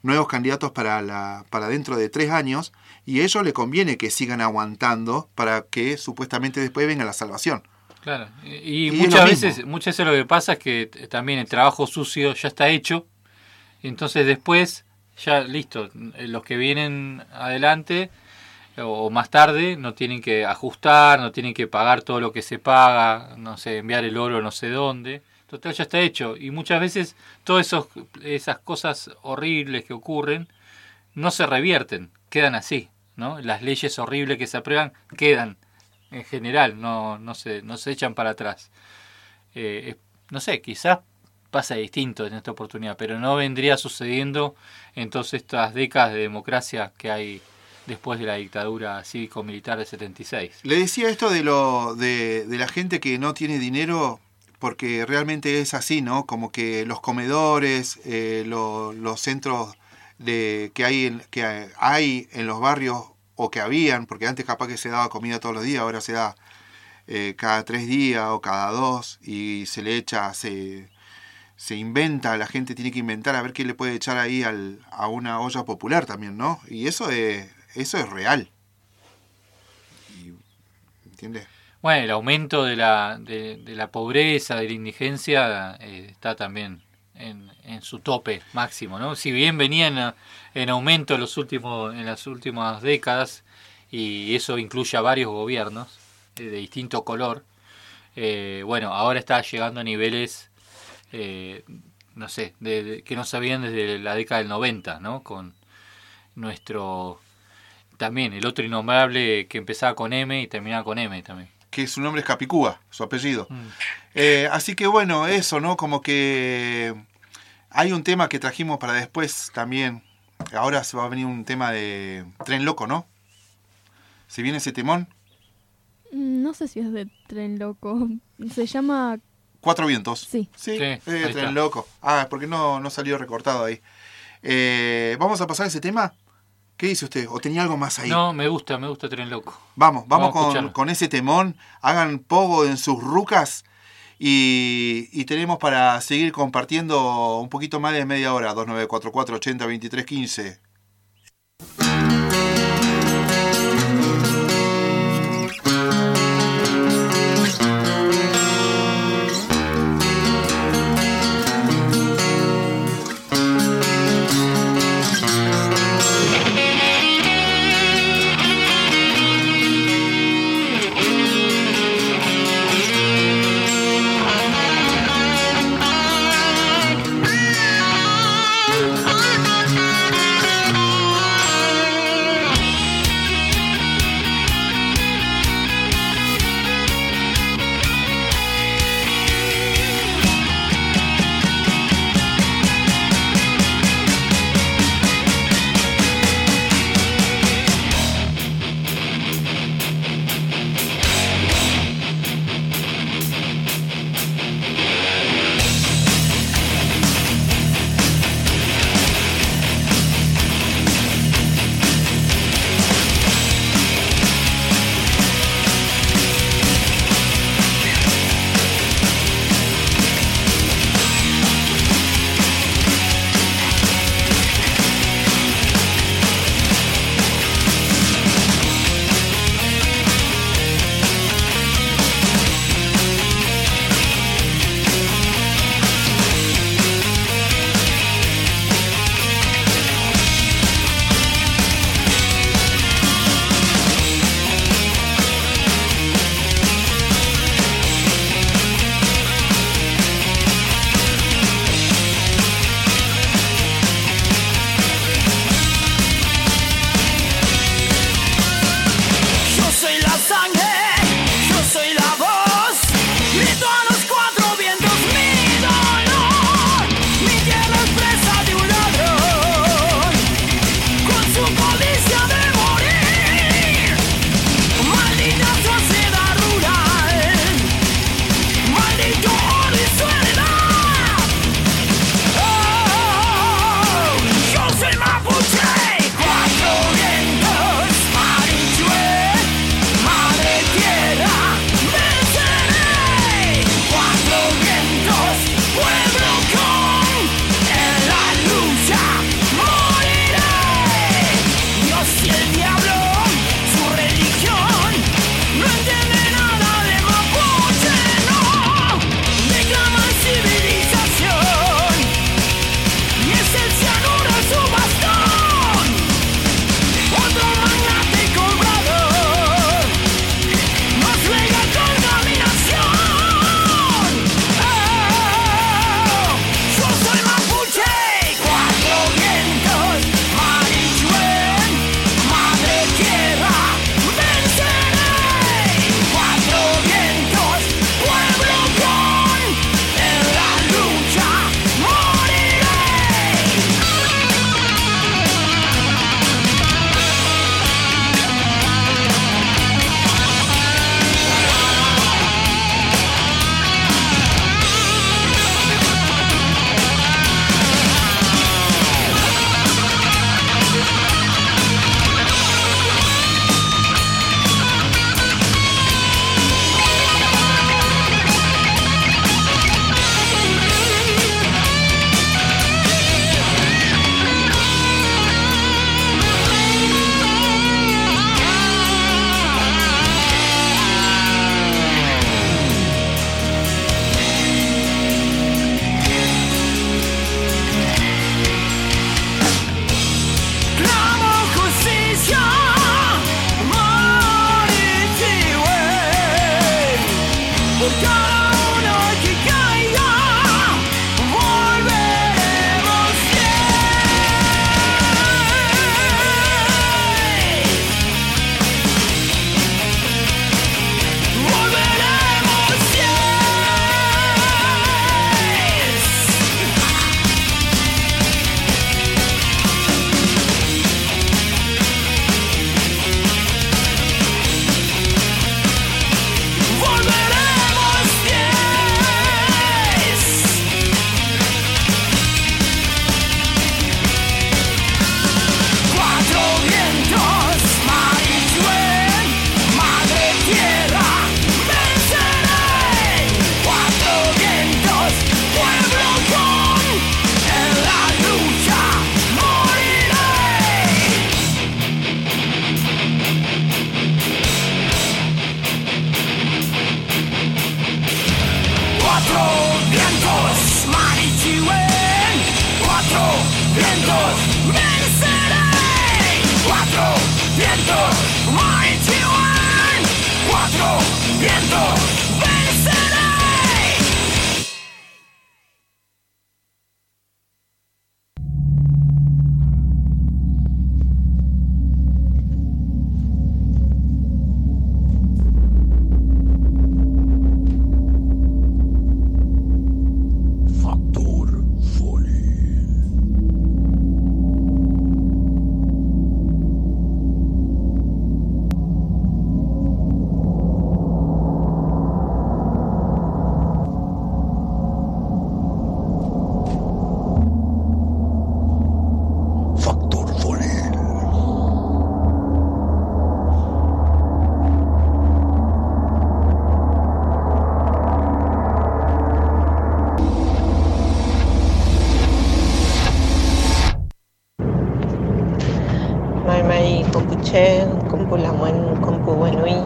nuevos candidatos para, la, para dentro de tres años y a ellos les conviene que sigan aguantando para que supuestamente después venga la salvación. Claro, y, y, y muchas veces muchas veces lo que pasa es que también el trabajo sucio ya está hecho, y entonces después ya listo, los que vienen adelante o más tarde no tienen que ajustar, no tienen que pagar todo lo que se paga, no sé, enviar el oro no sé dónde, total ya está hecho, y muchas veces todas esos esas cosas horribles que ocurren no se revierten, quedan así, ¿no? Las leyes horribles que se aprueban quedan en general, no no se no se echan para atrás. Eh, no sé, quizás pasa distinto en esta oportunidad, pero no vendría sucediendo en todas estas décadas de democracia que hay después de la dictadura cívico-militar de setenta y seis. Le decía esto de lo de, de la gente que no tiene dinero, porque realmente es así, ¿no? Como que los comedores, eh, lo, los centros de que hay en, que hay en los barrios o que habían, porque antes capaz que se daba comida todos los días, ahora se da eh, cada tres días o cada dos y se le echa, se, se inventa, la gente tiene que inventar a ver qué le puede echar ahí al, a una olla popular también, ¿no? Y eso es, eso es real. Y, ¿entiendes? Bueno, el aumento de la, de, de la pobreza, de la indigencia, eh, está también en, en su tope máximo, ¿no? Si bien venía en, en aumento en, los últimos, en las últimas décadas, y eso incluye a varios gobiernos eh, de distinto color, eh, bueno, ahora está llegando a niveles, eh, no sé, de, de, que no se habían desde la década del noventa, ¿no? Con nuestro, también el otro innombrable que empezaba con M y terminaba con M también. Que su nombre es Capicúa, su apellido. Mm. Eh, así que bueno, eso, ¿no? Como que hay un tema que trajimos para después también. Ahora se va a venir un tema de Tren Loco, ¿no? ¿Se viene ese temón? No sé si es de Tren Loco. Se llama... Cuatro Vientos. Sí. Sí, sí eh, Tren está. Loco. Ah, porque no, no salió recortado ahí. Eh, ¿Vamos a pasar ese tema? ¿Qué dice usted? ¿O tenía algo más ahí? No, me gusta, me gusta Tren Loco. Vamos, vamos, vamos con, a con ese temón. Hagan pogo en sus rucas. Y, y tenemos para seguir compartiendo un poquito más de media hora. dos nueve cuatro cuatro, ochenta, veintitrés, quince. Oh, Inche, Compu Lamuen, Compu Buenui,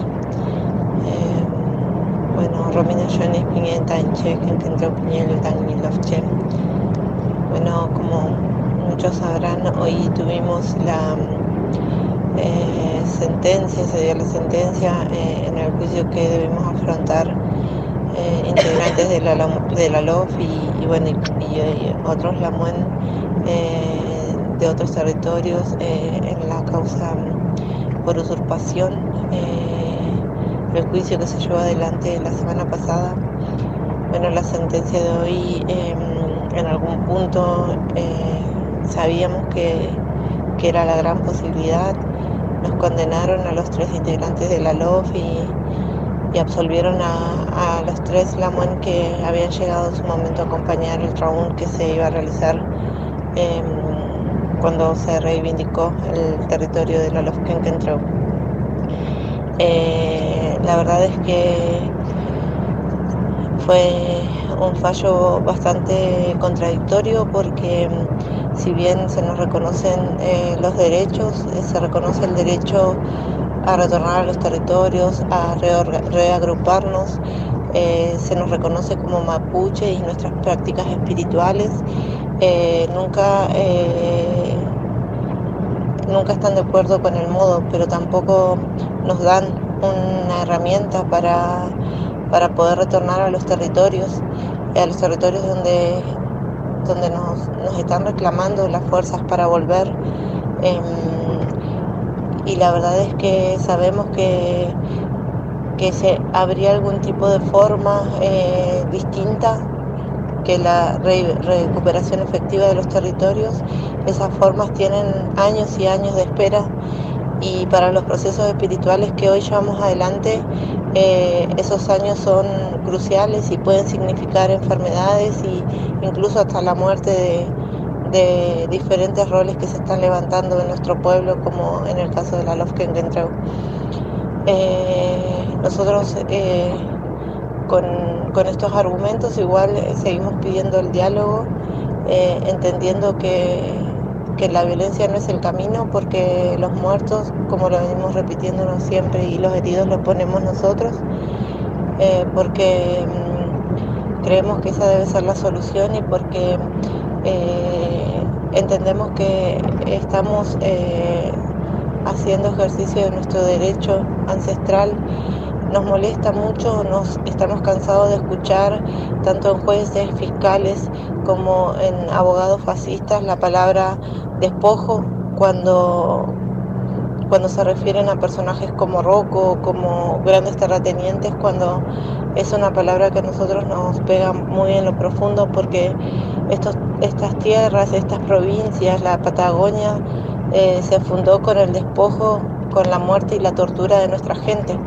bueno, Romina Jones, Piñeta, Inche, Kenkentreu, Piñel, Tangni, Lofche. Bueno, como muchos sabrán, hoy tuvimos la eh, sentencia, se dio la sentencia eh, en el juicio que debemos afrontar eh, integrantes de la, de la L O F y, y, bueno, y, y, y otros Lamuen eh, de otros territorios eh, en la causa por usurpación. Eh, el juicio que se llevó adelante la semana pasada. Bueno, la sentencia de hoy eh, en algún punto eh, sabíamos que, que era la gran posibilidad. Nos condenaron a los tres integrantes de la L O F y, y absolvieron a, a los tres Lamuen que habían llegado en su momento a acompañar el traún que se iba a realizar eh, cuando se reivindicó el territorio de la L O F Kenkentreu. Eh, la verdad es que fue un fallo bastante contradictorio porque si bien se nos reconocen eh, los derechos, eh, se reconoce el derecho a retornar a los territorios, a reagruparnos, eh, se nos reconoce como mapuche y nuestras prácticas espirituales eh, nunca, eh, nunca están de acuerdo con el modo, pero tampoco nos dan una herramienta para, para poder retornar a los territorios, a los territorios donde, donde nos, nos están reclamando las fuerzas para volver. Eh, y la verdad es que sabemos que, que se, habría algún tipo de forma eh, distinta que la re, recuperación efectiva de los territorios. Esas formas tienen años y años de espera. Y para los procesos espirituales que hoy llevamos adelante, eh, esos años son cruciales y pueden significar enfermedades e incluso hasta la muerte de, de diferentes roles que se están levantando en nuestro pueblo, como en el caso de la L O F Kenkentreu. Eh, nosotros eh, con, con estos argumentos igual eh, seguimos pidiendo el diálogo, eh, entendiendo que que la violencia no es el camino, porque los muertos, como lo venimos repitiéndonos siempre, y los heridos los ponemos nosotros, eh, porque mmm, creemos que esa debe ser la solución y porque eh, entendemos que estamos eh, haciendo ejercicio de nuestro derecho ancestral. Nos molesta mucho, nos estamos cansados de escuchar tanto en jueces, fiscales como en abogados fascistas la palabra despojo cuando, cuando se refieren a personajes como Rocco, como grandes terratenientes, cuando es una palabra que a nosotros nos pega muy en lo profundo, porque estos, estas tierras, estas provincias, la Patagonia, eh, se fundó con el despojo, con la muerte y la tortura de nuestra gente.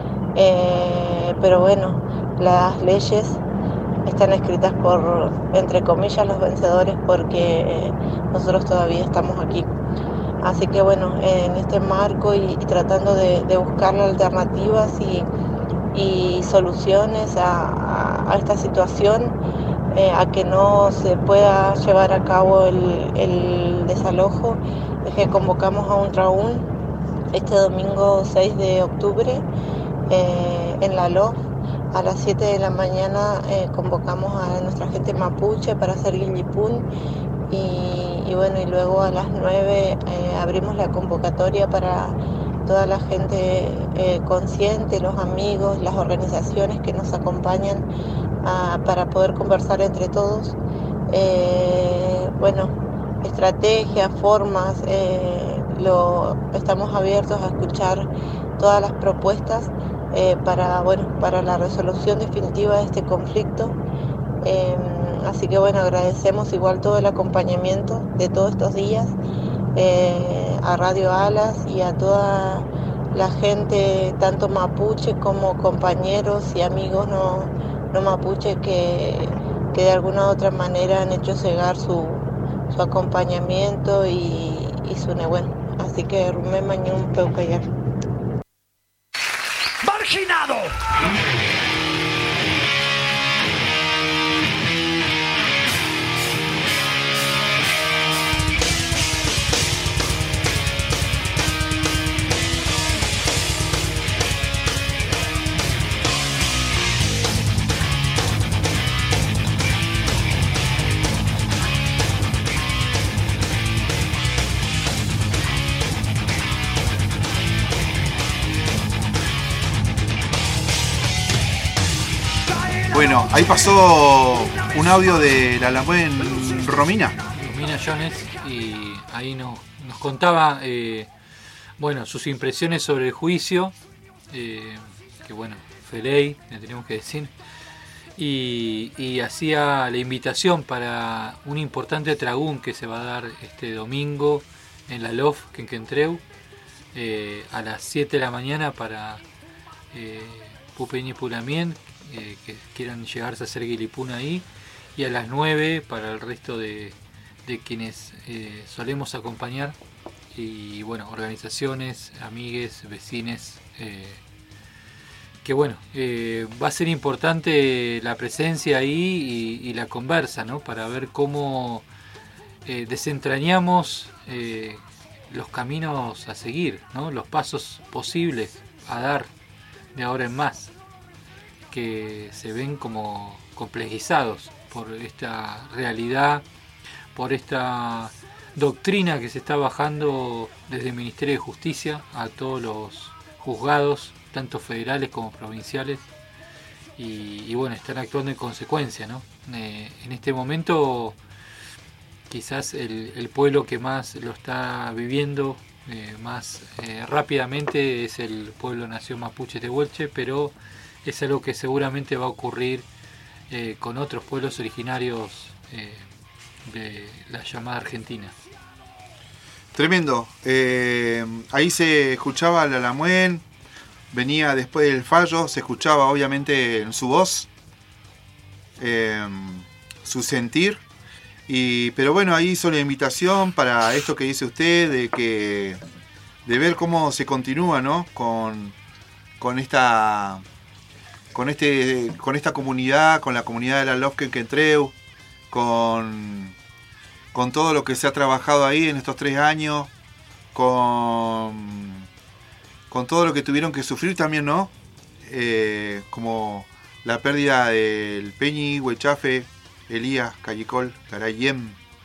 Eh, pero bueno, las leyes están escritas por, entre comillas, los vencedores, porque eh, nosotros todavía estamos aquí. Así que bueno, en este marco y, y tratando de, de buscar alternativas y, y soluciones a, a, a esta situación, eh, a que no se pueda llevar a cabo el, el desalojo, es que convocamos a un traún este domingo seis de octubre eh, en la L O F. A las siete de la mañana eh, convocamos a nuestra gente mapuche para hacer guillipún y, y bueno, y luego a las nueve eh, abrimos la convocatoria para toda la gente eh, consciente, los amigos, las organizaciones que nos acompañan a, para poder conversar entre todos. Eh, bueno, estrategias, formas, eh, lo, estamos abiertos a escuchar todas las propuestas Eh, para, bueno, para la resolución definitiva de este conflicto. Eh, así que bueno, agradecemos igual todo el acompañamiento de todos estos días eh, a Radio Alas y a toda la gente, tanto mapuche como compañeros y amigos no, no mapuche que, que de alguna u otra manera han hecho llegar su, su acompañamiento y, y su nehuén. Así que rumé mañún peucayar. ¡Marginado! Bueno, ahí pasó un audio de la Lamuen Romina. Romina Jones, y ahí nos, nos contaba, eh, bueno, sus impresiones sobre el juicio, eh, que bueno, fue ley, le tenemos que decir, y, y hacía la invitación para un importante tragún que se va a dar este domingo en la Lof Quenquentreu, eh, a las siete de la mañana para eh, Pupeñi Pulamien, eh, que quieran llegarse a hacer Guilipuna ahí, y a las nueve para el resto de, de quienes eh, solemos acompañar, y bueno, organizaciones, amigues, vecines, eh, que bueno, eh, va a ser importante la presencia ahí y, y la conversa, ¿no? Para ver cómo eh, desentrañamos eh, los caminos a seguir, ¿no? Los pasos posibles a dar de ahora en más, que se ven como complejizados por esta realidad, por esta doctrina que se está bajando desde el Ministerio de Justicia a todos los juzgados, tanto federales como provinciales, y, y bueno, están actuando en consecuencia, ¿no? Eh, en este momento quizás el, el pueblo que más lo está viviendo eh, más eh, rápidamente es el pueblo nación mapuche de Huelche, pero es algo que seguramente va a ocurrir eh, con otros pueblos originarios eh, de la llamada Argentina. Tremendo. Eh, ahí se escuchaba la Lamuen, venía después del fallo, se escuchaba obviamente en su voz, eh, su sentir, y, pero bueno, ahí hizo la invitación para esto que dice usted, de que de ver cómo se continúa, ¿no? Con, con esta con este con esta comunidad, con la comunidad de la Lof Quenquentreu, con con todo lo que se ha trabajado ahí en estos tres años, con con todo lo que tuvieron que sufrir también, ¿no? Eh, como la pérdida del Peñi, Huechafe, Elías, Callicol, Carayem,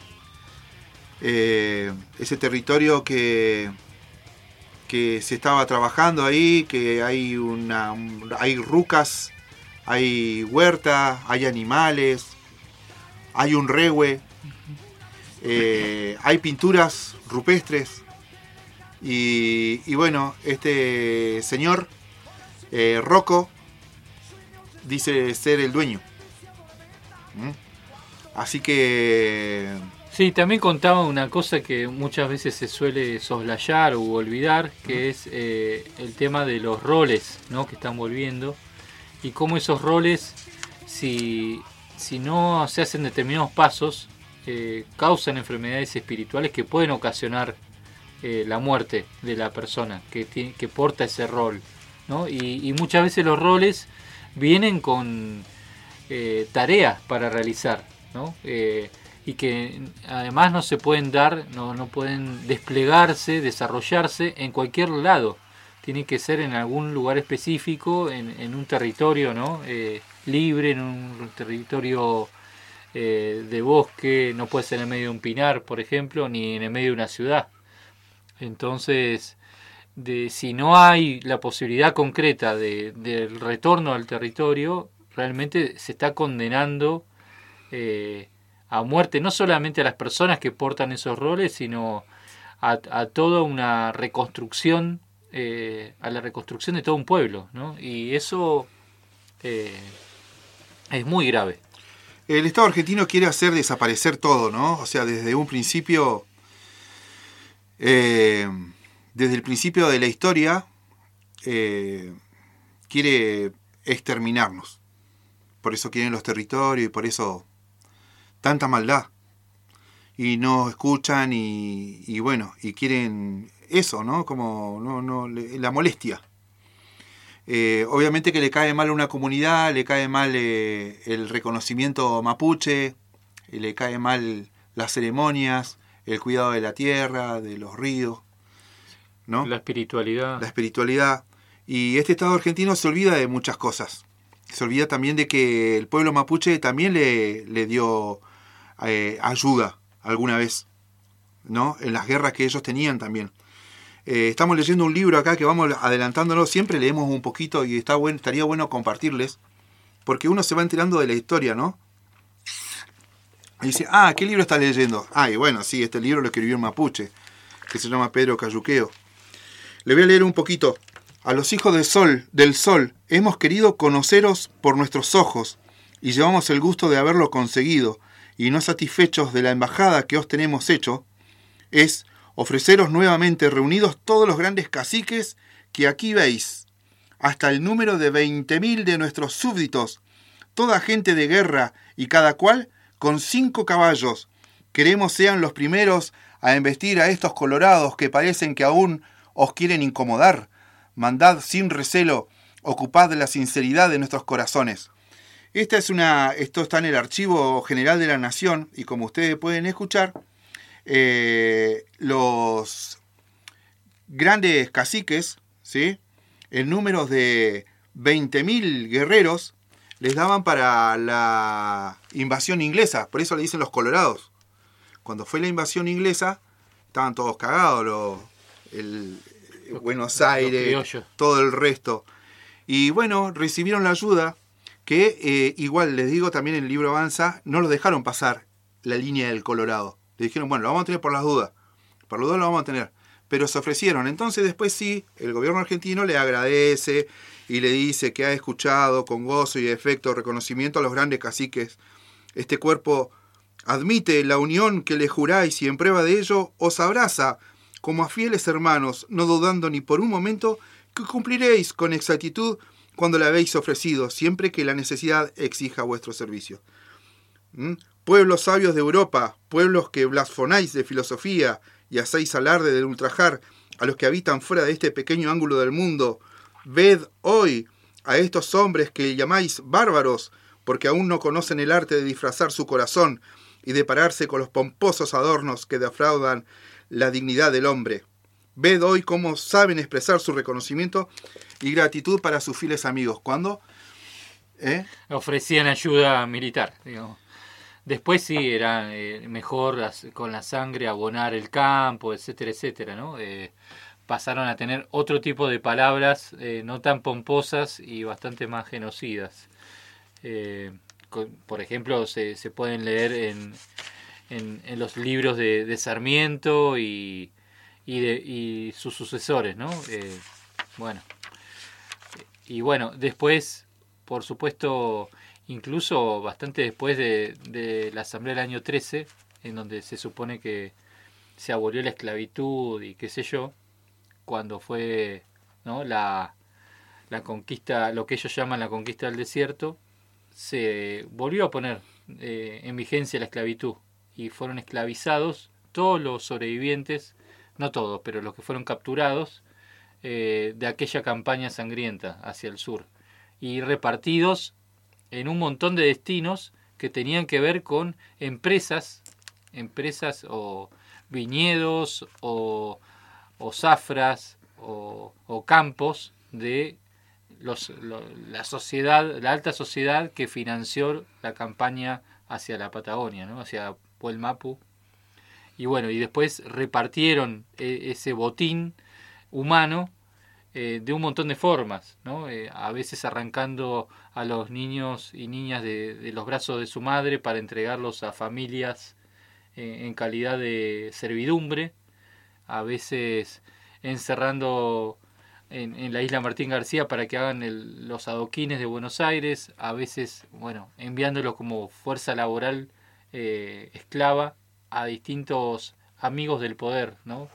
eh, ese territorio que que se estaba trabajando ahí, que hay una hay rucas, hay huerta, hay animales, hay un rehue, eh, hay pinturas rupestres, y, y bueno, este señor eh, Rocco dice ser el dueño. ¿Mm? Así que sí, también contaba una cosa que muchas veces se suele soslayar o olvidar, que es eh, el tema de los roles, ¿no? Que están volviendo, y cómo esos roles, si, si no se hacen determinados pasos, eh, causan enfermedades espirituales que pueden ocasionar eh, la muerte de la persona que, tiene, que porta ese rol, ¿no? Y, y muchas veces los roles vienen con eh, tareas para realizar, ¿no? Eh, y que además no se pueden dar, no, no pueden desplegarse, desarrollarse en cualquier lado. Tiene que ser en algún lugar específico, en, en un territorio, ¿no? Eh, libre, en un territorio eh, de bosque, no puede ser en el medio de un pinar, por ejemplo, ni en el medio de una ciudad. Entonces, de, si no hay la posibilidad concreta de, del retorno al territorio, realmente se está condenando eh, a muerte no solamente a las personas que portan esos roles, sino a, a toda una reconstrucción, eh, a la reconstrucción de todo un pueblo, ¿no? Y eso eh, es muy grave. El Estado argentino quiere hacer desaparecer todo, ¿no? O sea, desde un principio, eh, desde el principio de la historia, eh, quiere exterminarnos. Por eso quieren los territorios y por eso tanta maldad, y no escuchan y, y bueno, y quieren eso, ¿no? Como no, no, la molestia. Eh, obviamente que le cae mal a una comunidad, le cae mal eh, el reconocimiento mapuche, le cae mal las ceremonias, el cuidado de la tierra, de los ríos, ¿no? La espiritualidad. La espiritualidad. Y este Estado argentino se olvida de muchas cosas. Se olvida también de que el pueblo mapuche también le, le dio eh, ayuda alguna vez, ¿no? En las guerras que ellos tenían también. Eh, estamos leyendo un libro acá que vamos adelantándolo, siempre leemos un poquito y está bueno, estaría bueno compartirles, porque uno se va enterando de la historia, ¿no? Y dice, ah, ¿qué libro estás leyendo? Ah, y bueno, sí, este libro lo escribió un mapuche, que se llama Pedro Cayuqueo. Le voy a leer un poquito. A los hijos del sol, del sol, hemos querido conoceros por nuestros ojos, y llevamos el gusto de haberlo conseguido, y no satisfechos de la embajada que os tenemos hecho, es ofreceros nuevamente reunidos todos los grandes caciques que aquí veis, hasta el número de veinte mil de nuestros súbditos, toda gente de guerra, y cada cual con cinco caballos. Queremos sean los primeros a embestir a estos colorados que parecen que aún os quieren incomodar. Mandad sin recelo, ocupad la sinceridad de nuestros corazones. Esta es una, esto está en el Archivo General de la Nación, y como ustedes pueden escuchar, eh, los grandes caciques, ¿sí?, en números de veinte mil guerreros, les daban para la invasión inglesa. Por eso le dicen los colorados. Cuando fue la invasión inglesa, estaban todos cagados, los, el, el Buenos Aires, todo el resto. Y bueno, recibieron la ayuda, que eh, igual les digo, también en el libro avanza, no los dejaron pasar la línea del Colorado. Le dijeron, bueno, lo vamos a tener por las dudas. Por las dudas lo vamos a tener. Pero se ofrecieron. Entonces después sí, el gobierno argentino le agradece y le dice que ha escuchado con gozo y efecto reconocimiento a los grandes caciques. Este cuerpo admite la unión que le juráis y en prueba de ello os abraza como a fieles hermanos, no dudando ni por un momento que cumpliréis con exactitud cuando la habéis ofrecido, siempre que la necesidad exija vuestro servicio. ¿Mm? Pueblos sabios de Europa, pueblos que blasfonáis de filosofía y hacéis alarde del ultrajar a los que habitan fuera de este pequeño ángulo del mundo, ved hoy a estos hombres que llamáis bárbaros, porque aún no conocen el arte de disfrazar su corazón y de pararse con los pomposos adornos que defraudan la dignidad del hombre. Ved hoy cómo saben expresar su reconocimiento y gratitud para sus fieles amigos. ¿Cuándo? ¿Eh? Ofrecían ayuda militar, digamos. Después sí, era eh, mejor con la sangre abonar el campo, etcétera, etcétera, ¿no? Eh, pasaron a tener otro tipo de palabras eh, no tan pomposas y bastante más genocidas. Eh, con, por ejemplo, se, se pueden leer en, en, en los libros de, de Sarmiento y, y, de, y sus sucesores, ¿no? Eh, bueno, y bueno, después, por supuesto, incluso bastante después de, de la Asamblea del año trece, en donde se supone que se abolió la esclavitud y qué sé yo, cuando fue, ¿no?, la, la conquista, lo que ellos llaman la conquista del desierto, se volvió a poner eh, en vigencia la esclavitud y fueron esclavizados todos los sobrevivientes, no todos, pero los que fueron capturados eh, de aquella campaña sangrienta hacia el sur y repartidos en un montón de destinos que tenían que ver con empresas, empresas o viñedos o, o zafras o, o campos de los, lo, la sociedad, la alta sociedad que financió la campaña hacia la Patagonia, ¿no?, hacia Puelmapu. Y bueno, y después repartieron eh, ese botín humano eh, de un montón de formas, ¿no? Eh, a veces arrancando a los niños y niñas de, de los brazos de su madre para entregarlos a familias eh, en calidad de servidumbre, a veces encerrando en, en la isla Martín García para que hagan el, los adoquines de Buenos Aires, a veces, bueno, enviándolos como fuerza laboral eh, esclava a distintos amigos del poder, ¿no?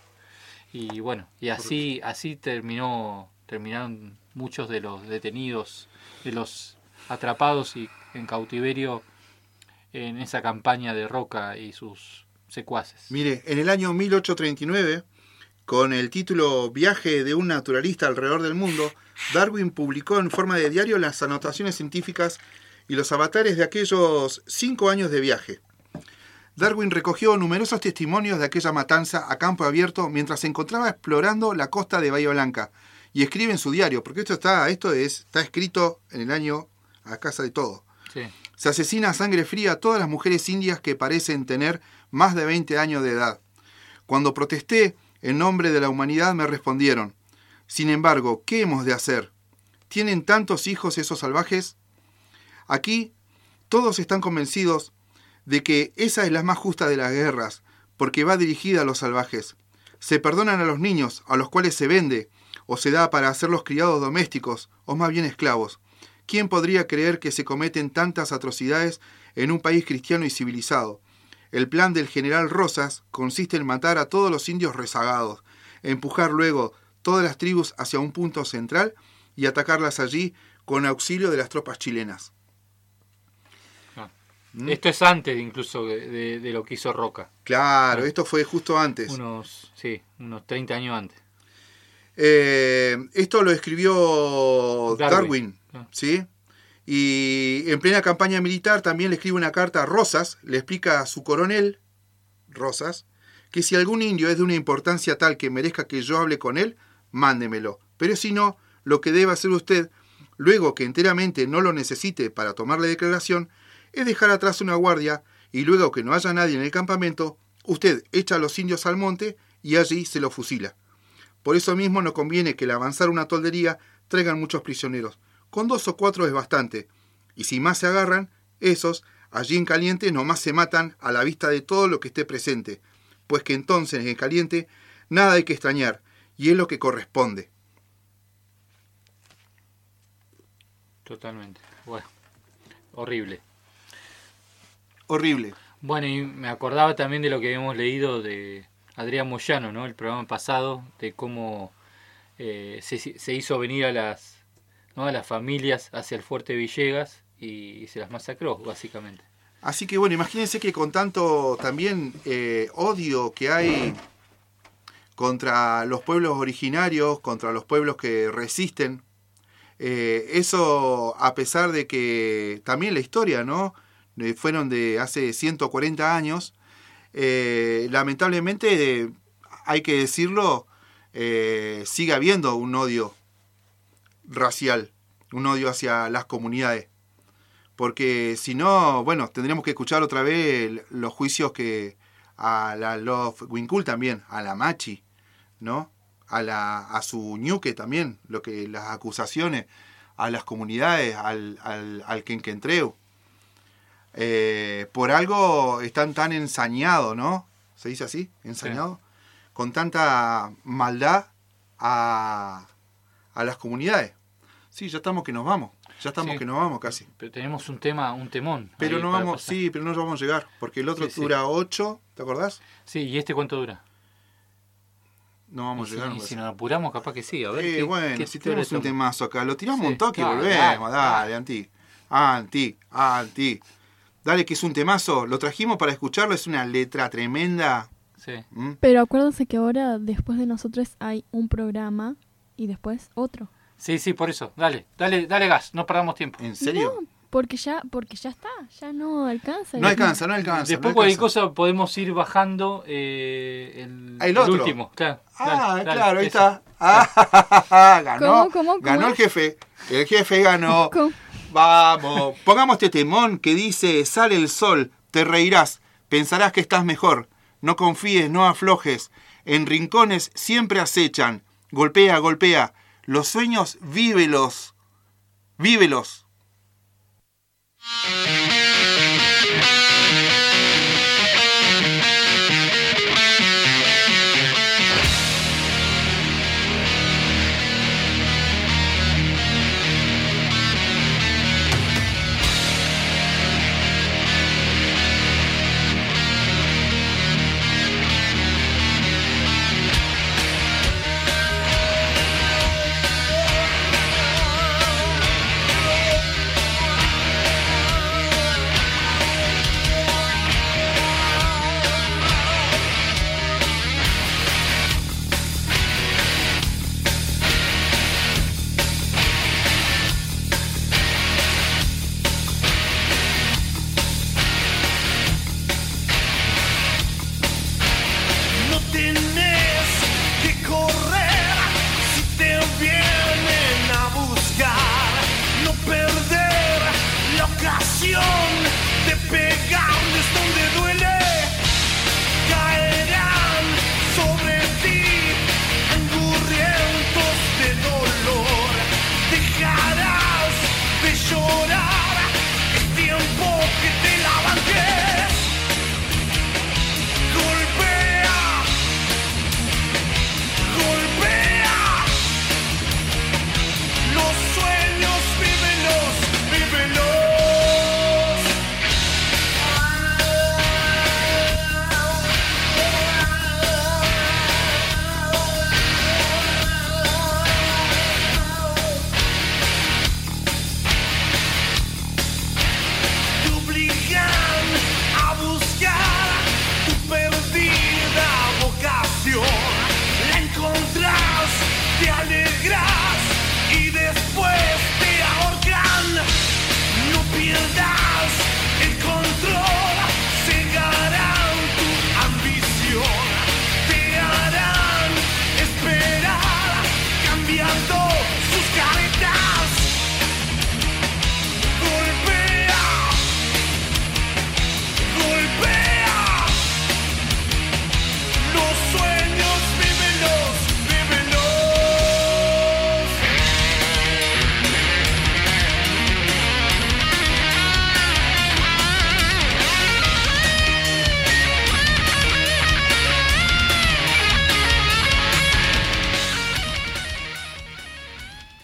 Y bueno, y así así terminó terminaron muchos de los detenidos, de los atrapados y en cautiverio en esa campaña de Roca y sus secuaces. Mire, en el año mil ochocientos treinta y nueve, con el título Viaje de un naturalista alrededor del mundo, Darwin publicó en forma de diario las anotaciones científicas y los avatares de aquellos cinco años de viaje. Darwin recogió numerosos testimonios de aquella matanza a campo abierto mientras se encontraba explorando la costa de Bahía Blanca, y escribe en su diario, porque esto está esto es está escrito en el año a casa de todo. Sí. Se asesina a sangre fría a todas las mujeres indias que parecen tener más de veinte años de edad. Cuando protesté en nombre de la humanidad me respondieron: sin embargo, ¿qué hemos de hacer? ¿Tienen tantos hijos esos salvajes? Aquí todos están convencidos de que esa es la más justa de las guerras, porque va dirigida a los salvajes. Se perdonan a los niños, a los cuales se vende, o se da para hacerlos criados domésticos, o más bien esclavos. ¿Quién podría creer que se cometen tantas atrocidades en un país cristiano y civilizado? El plan del general Rosas consiste en matar a todos los indios rezagados, empujar luego todas las tribus hacia un punto central y atacarlas allí con auxilio de las tropas chilenas. Ah. ¿Mm? Esto es antes incluso de, de, de lo que hizo Roca. Claro, ah. esto fue justo antes. Unos, sí, unos treinta años antes. Eh, esto lo escribió Darwin, Darwin ah. ¿sí? Y en plena campaña militar también le escribe una carta a Rosas, le explica a su coronel, Rosas, que si algún indio es de una importancia tal que merezca que yo hable con él, mándemelo. Pero si no, lo que debe hacer usted, luego que enteramente no lo necesite para tomarle declaración, es dejar atrás una guardia y luego que no haya nadie en el campamento, usted echa a los indios al monte y allí se lo fusila. Por eso mismo no conviene que al avanzar una toldería traigan muchos prisioneros. Con dos o cuatro es bastante. Y si más se agarran, esos, allí en caliente, nomás se matan a la vista de todo lo que esté presente. Pues que entonces en caliente nada hay que extrañar, y es lo que corresponde. Totalmente. Bueno, horrible. Horrible. Bueno, y me acordaba también de lo que habíamos leído de Adrián Moyano, ¿no? El programa pasado, de cómo eh, se, se hizo venir a las, ¿no? a las familias hacia el Fuerte Villegas y, y se las masacró, básicamente. Así que bueno, imagínense que con tanto también eh, odio que hay contra los pueblos originarios, contra los pueblos que resisten, eh, eso a pesar de que también la historia, ¿no? Eh, fueron de hace ciento cuarenta años, eh, lamentablemente, eh, hay que decirlo, eh, sigue habiendo un odio racial, un odio hacia las comunidades. Porque si no, bueno, tendríamos que escuchar otra vez los juicios que a la Love Winkul también, a la Machi, ¿no? A la a su ñuque también, lo que las acusaciones a las comunidades, al, al, al Quenquentreu. Eh, por algo están tan ensañados, ¿no? ¿Se dice así? ¿Ensañados? Sí. Con tanta maldad a, a las comunidades. Sí, ya estamos que nos vamos. Ya estamos sí, que nos vamos casi. Pero tenemos un tema, un temón. Pero no vamos, pasar. sí, pero no vamos a llegar. Porque el otro sí, dura ocho, sí. ¿te acordás? Sí, ¿y este cuánto dura? No vamos y a llegar. Si, y si nos apuramos, capaz que sí. A ver, sí, ¿qué, bueno, qué si tenemos un temazo acá, lo tiramos sí. un toque y ah, volvemos. Dale, dale, anti. Anti, anti. Dale, que es un temazo. Lo trajimos para escucharlo, es una letra tremenda. Sí. ¿Mm? Pero acuérdense que ahora, después de nosotros, hay un programa y después otro. Sí, sí, por eso. Dale, dale, dale gas, no perdamos tiempo. ¿En serio? No, porque ya, porque ya está, ya no alcanza. No alcanza, no alcanza. Después no cualquier alcanza. cosa podemos ir bajando eh, el, el, otro. el último. Claro, ah, dale, claro, dale, ahí eso. está. Ah, ganó, ¿Cómo, cómo, cómo ganó es? el jefe. El jefe ganó. ¿Cómo? Vamos, pongamos este temón que dice: sale el sol, te reirás, pensarás que estás mejor. No confíes, no aflojes. En rincones siempre acechan. Golpea, golpea. Los sueños, vívelos. Vívelos.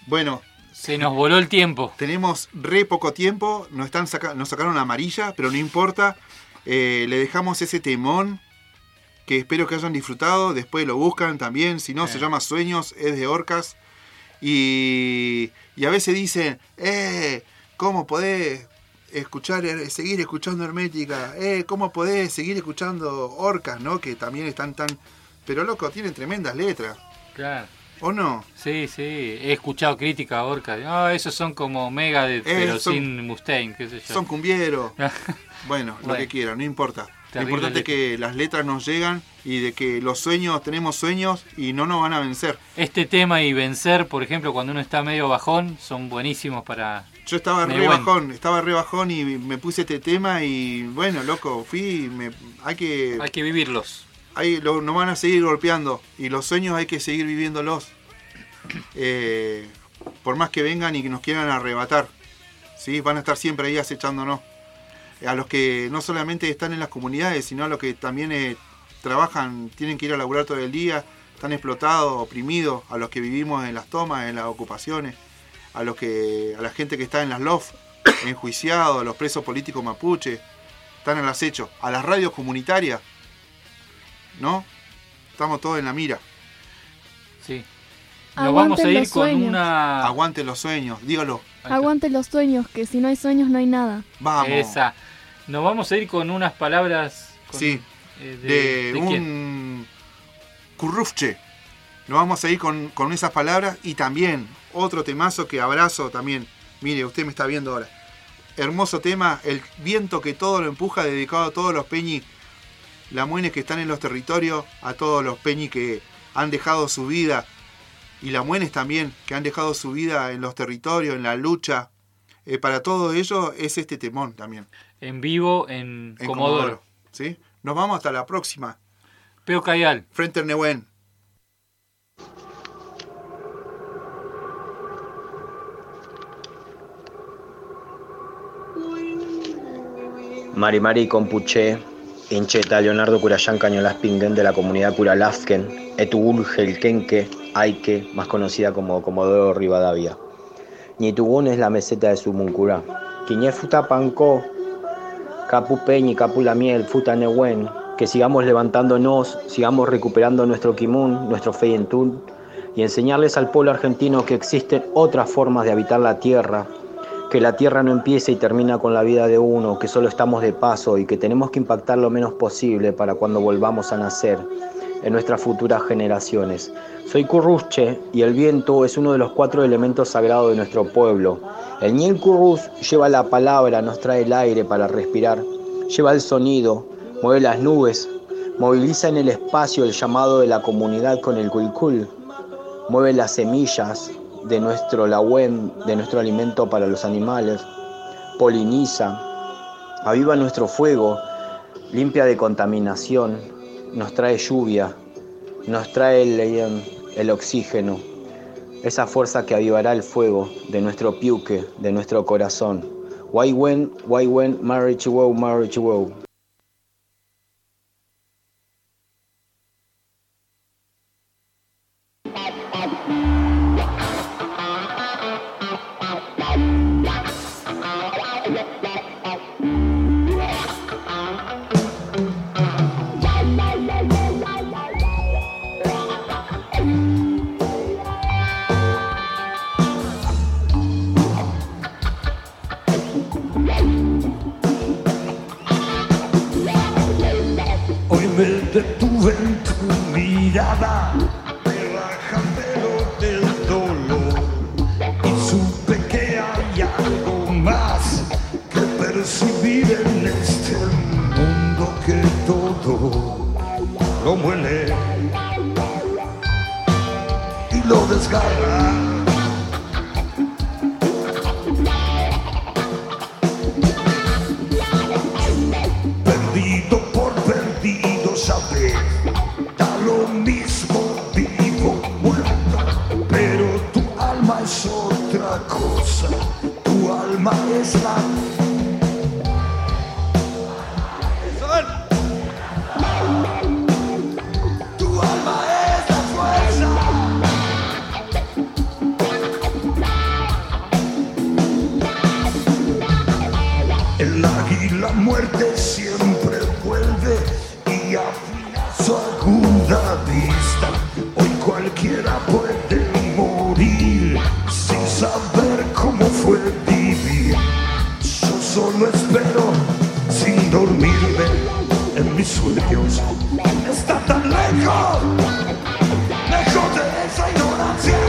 Bueno. Se nos voló el tiempo. Tenemos re poco tiempo. Nos, están saca- nos sacaron amarilla, pero no importa. Eh, le dejamos ese temón que espero que hayan disfrutado. Después lo buscan también. Si no, eh. se llama Sueños, es de Orcas. Y, y a veces dicen, eh, ¿cómo podés escuchar, seguir escuchando Hermética? Eh, ¿Cómo podés seguir escuchando Orcas, no? Que también están tan... Pero loco, tienen tremendas letras. Claro. ¿O no? Sí, sí. He escuchado crítica a Orcas. No, esos son como Megadeth, eh, pero son, sin Mustaine, qué sé yo. Son cumbieros. Bueno, bueno, lo que quieran, no importa. Lo importante es que las letras nos llegan y de que los sueños, tenemos sueños y no nos van a vencer. Este tema y vencer, por ejemplo, cuando uno está medio bajón, son buenísimos para... Yo estaba re buen. bajón, estaba re bajón y me puse este tema y bueno, loco, fui, me, hay que... Hay que vivirlos. Hay, lo, nos van a seguir golpeando y los sueños hay que seguir viviéndolos. Eh, por más que vengan y que nos quieran arrebatar, ¿sí? Van a estar siempre ahí acechándonos. A los que no solamente están en las comunidades, sino a los que también eh, trabajan, tienen que ir a laburar todo el día, están explotados, oprimidos, a los que vivimos en las tomas, en las ocupaciones, a los que, a la gente que está en las L O F, enjuiciados, a los presos políticos mapuche, están al acecho, a las radios comunitarias, ¿no? Estamos todos en la mira. Sí. Nos vamos a ir con una... Aguante los sueños, dígalo. Aguante los sueños, que si no hay sueños no hay nada. Vamos. Esa. Nos vamos a ir con unas palabras... Con, sí, eh, de, de, de un currufche. Nos vamos a ir con, con esas palabras y también otro temazo que abrazo también. Mire, usted me está viendo ahora. Hermoso tema, El viento que todo lo empuja, dedicado a todos los peñi lamuenes que están en los territorios, a todos los peñi que han dejado su vida, y lamuenes también, que han dejado su vida en los territorios, en la lucha. Eh, para todo ello es este temón también. En vivo, en, en Comodoro. Comodoro. ¿Sí? Nos vamos hasta la próxima. Peo Cayal. Frente al Nehuen. Mari Mari Compuche, Incheta, Leonardo Curayán Cañolas Pinguen de la comunidad Curalafken, Etugul Gelkenque, Aike, más conocida como Comodoro Rivadavia. Ñitugún es la meseta de Sumuncurá. Quiñé futa panco, Capu Peñi, Capu la miel, futa Nehuen, que sigamos levantándonos, sigamos recuperando nuestro Kimun, nuestro Feyentún, y enseñarles al pueblo argentino que existen otras formas de habitar la tierra, que la tierra no empieza y termina con la vida de uno, que solo estamos de paso y que tenemos que impactar lo menos posible para cuando volvamos a nacer en nuestras futuras generaciones. Soy Currusche y el viento es uno de los cuatro elementos sagrados de nuestro pueblo. El Ñel Currus lleva la palabra, nos trae el aire para respirar, lleva el sonido, mueve las nubes, moviliza en el espacio el llamado de la comunidad con el Culcul, mueve las semillas de nuestro lahuén, de nuestro alimento para los animales, poliniza, aviva nuestro fuego, limpia de contaminación, nos trae lluvia, nos trae el, el oxígeno, esa fuerza que avivará el fuego de nuestro piuque, de nuestro corazón. Waiwen, Waiwen, Marichiwou, Marichiwou. Hoy me detuve en tu mirada, me baja el pelo del dolor y supe que hay algo más que percibir en este mundo que todo lo muele y lo desgarra. Perdido por perdido, sabes, da lo mismo vivo, muerto, pero tu alma es otra cosa, tu alma es la... Tu alma es la fuerza. su aguda vista. Hoy cualquiera puede morir sin saber cómo fue vivir. Yo solo espero sin dormirme en mis sueños. Está tan lejos, lejos de esa ignorancia.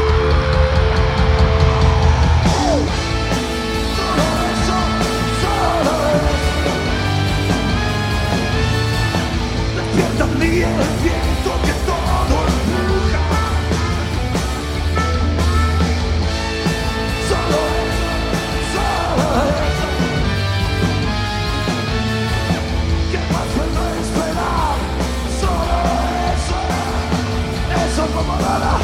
Y el viento que todo empuja. Solo eso, solo eso. ¿Qué más puedo esperar? Solo eso, eso como nada.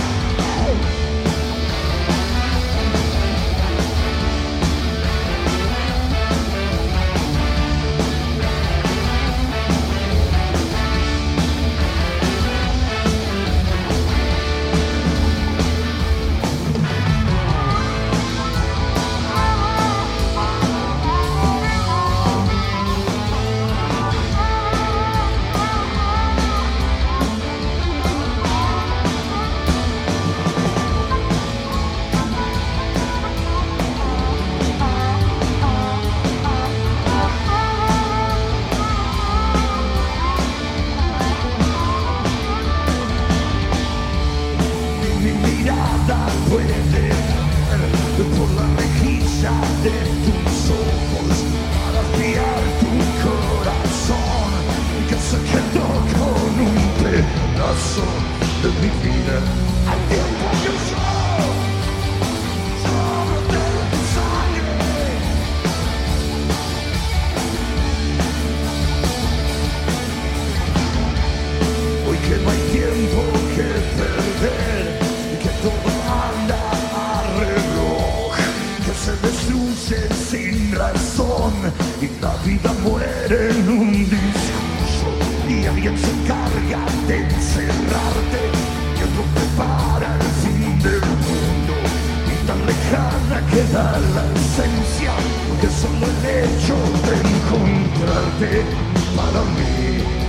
De mi vida, al tiempo que yo, solo tengo tu sangre. Hoy que no hay tiempo que perder, que todo anda a reloj, que se destruye sin razón y la vida muere en un discurso y alguien se encarga de encerrarte. Para el fin del mundo y tan lejana queda la esencia que solo el hecho de encontrarte para mí.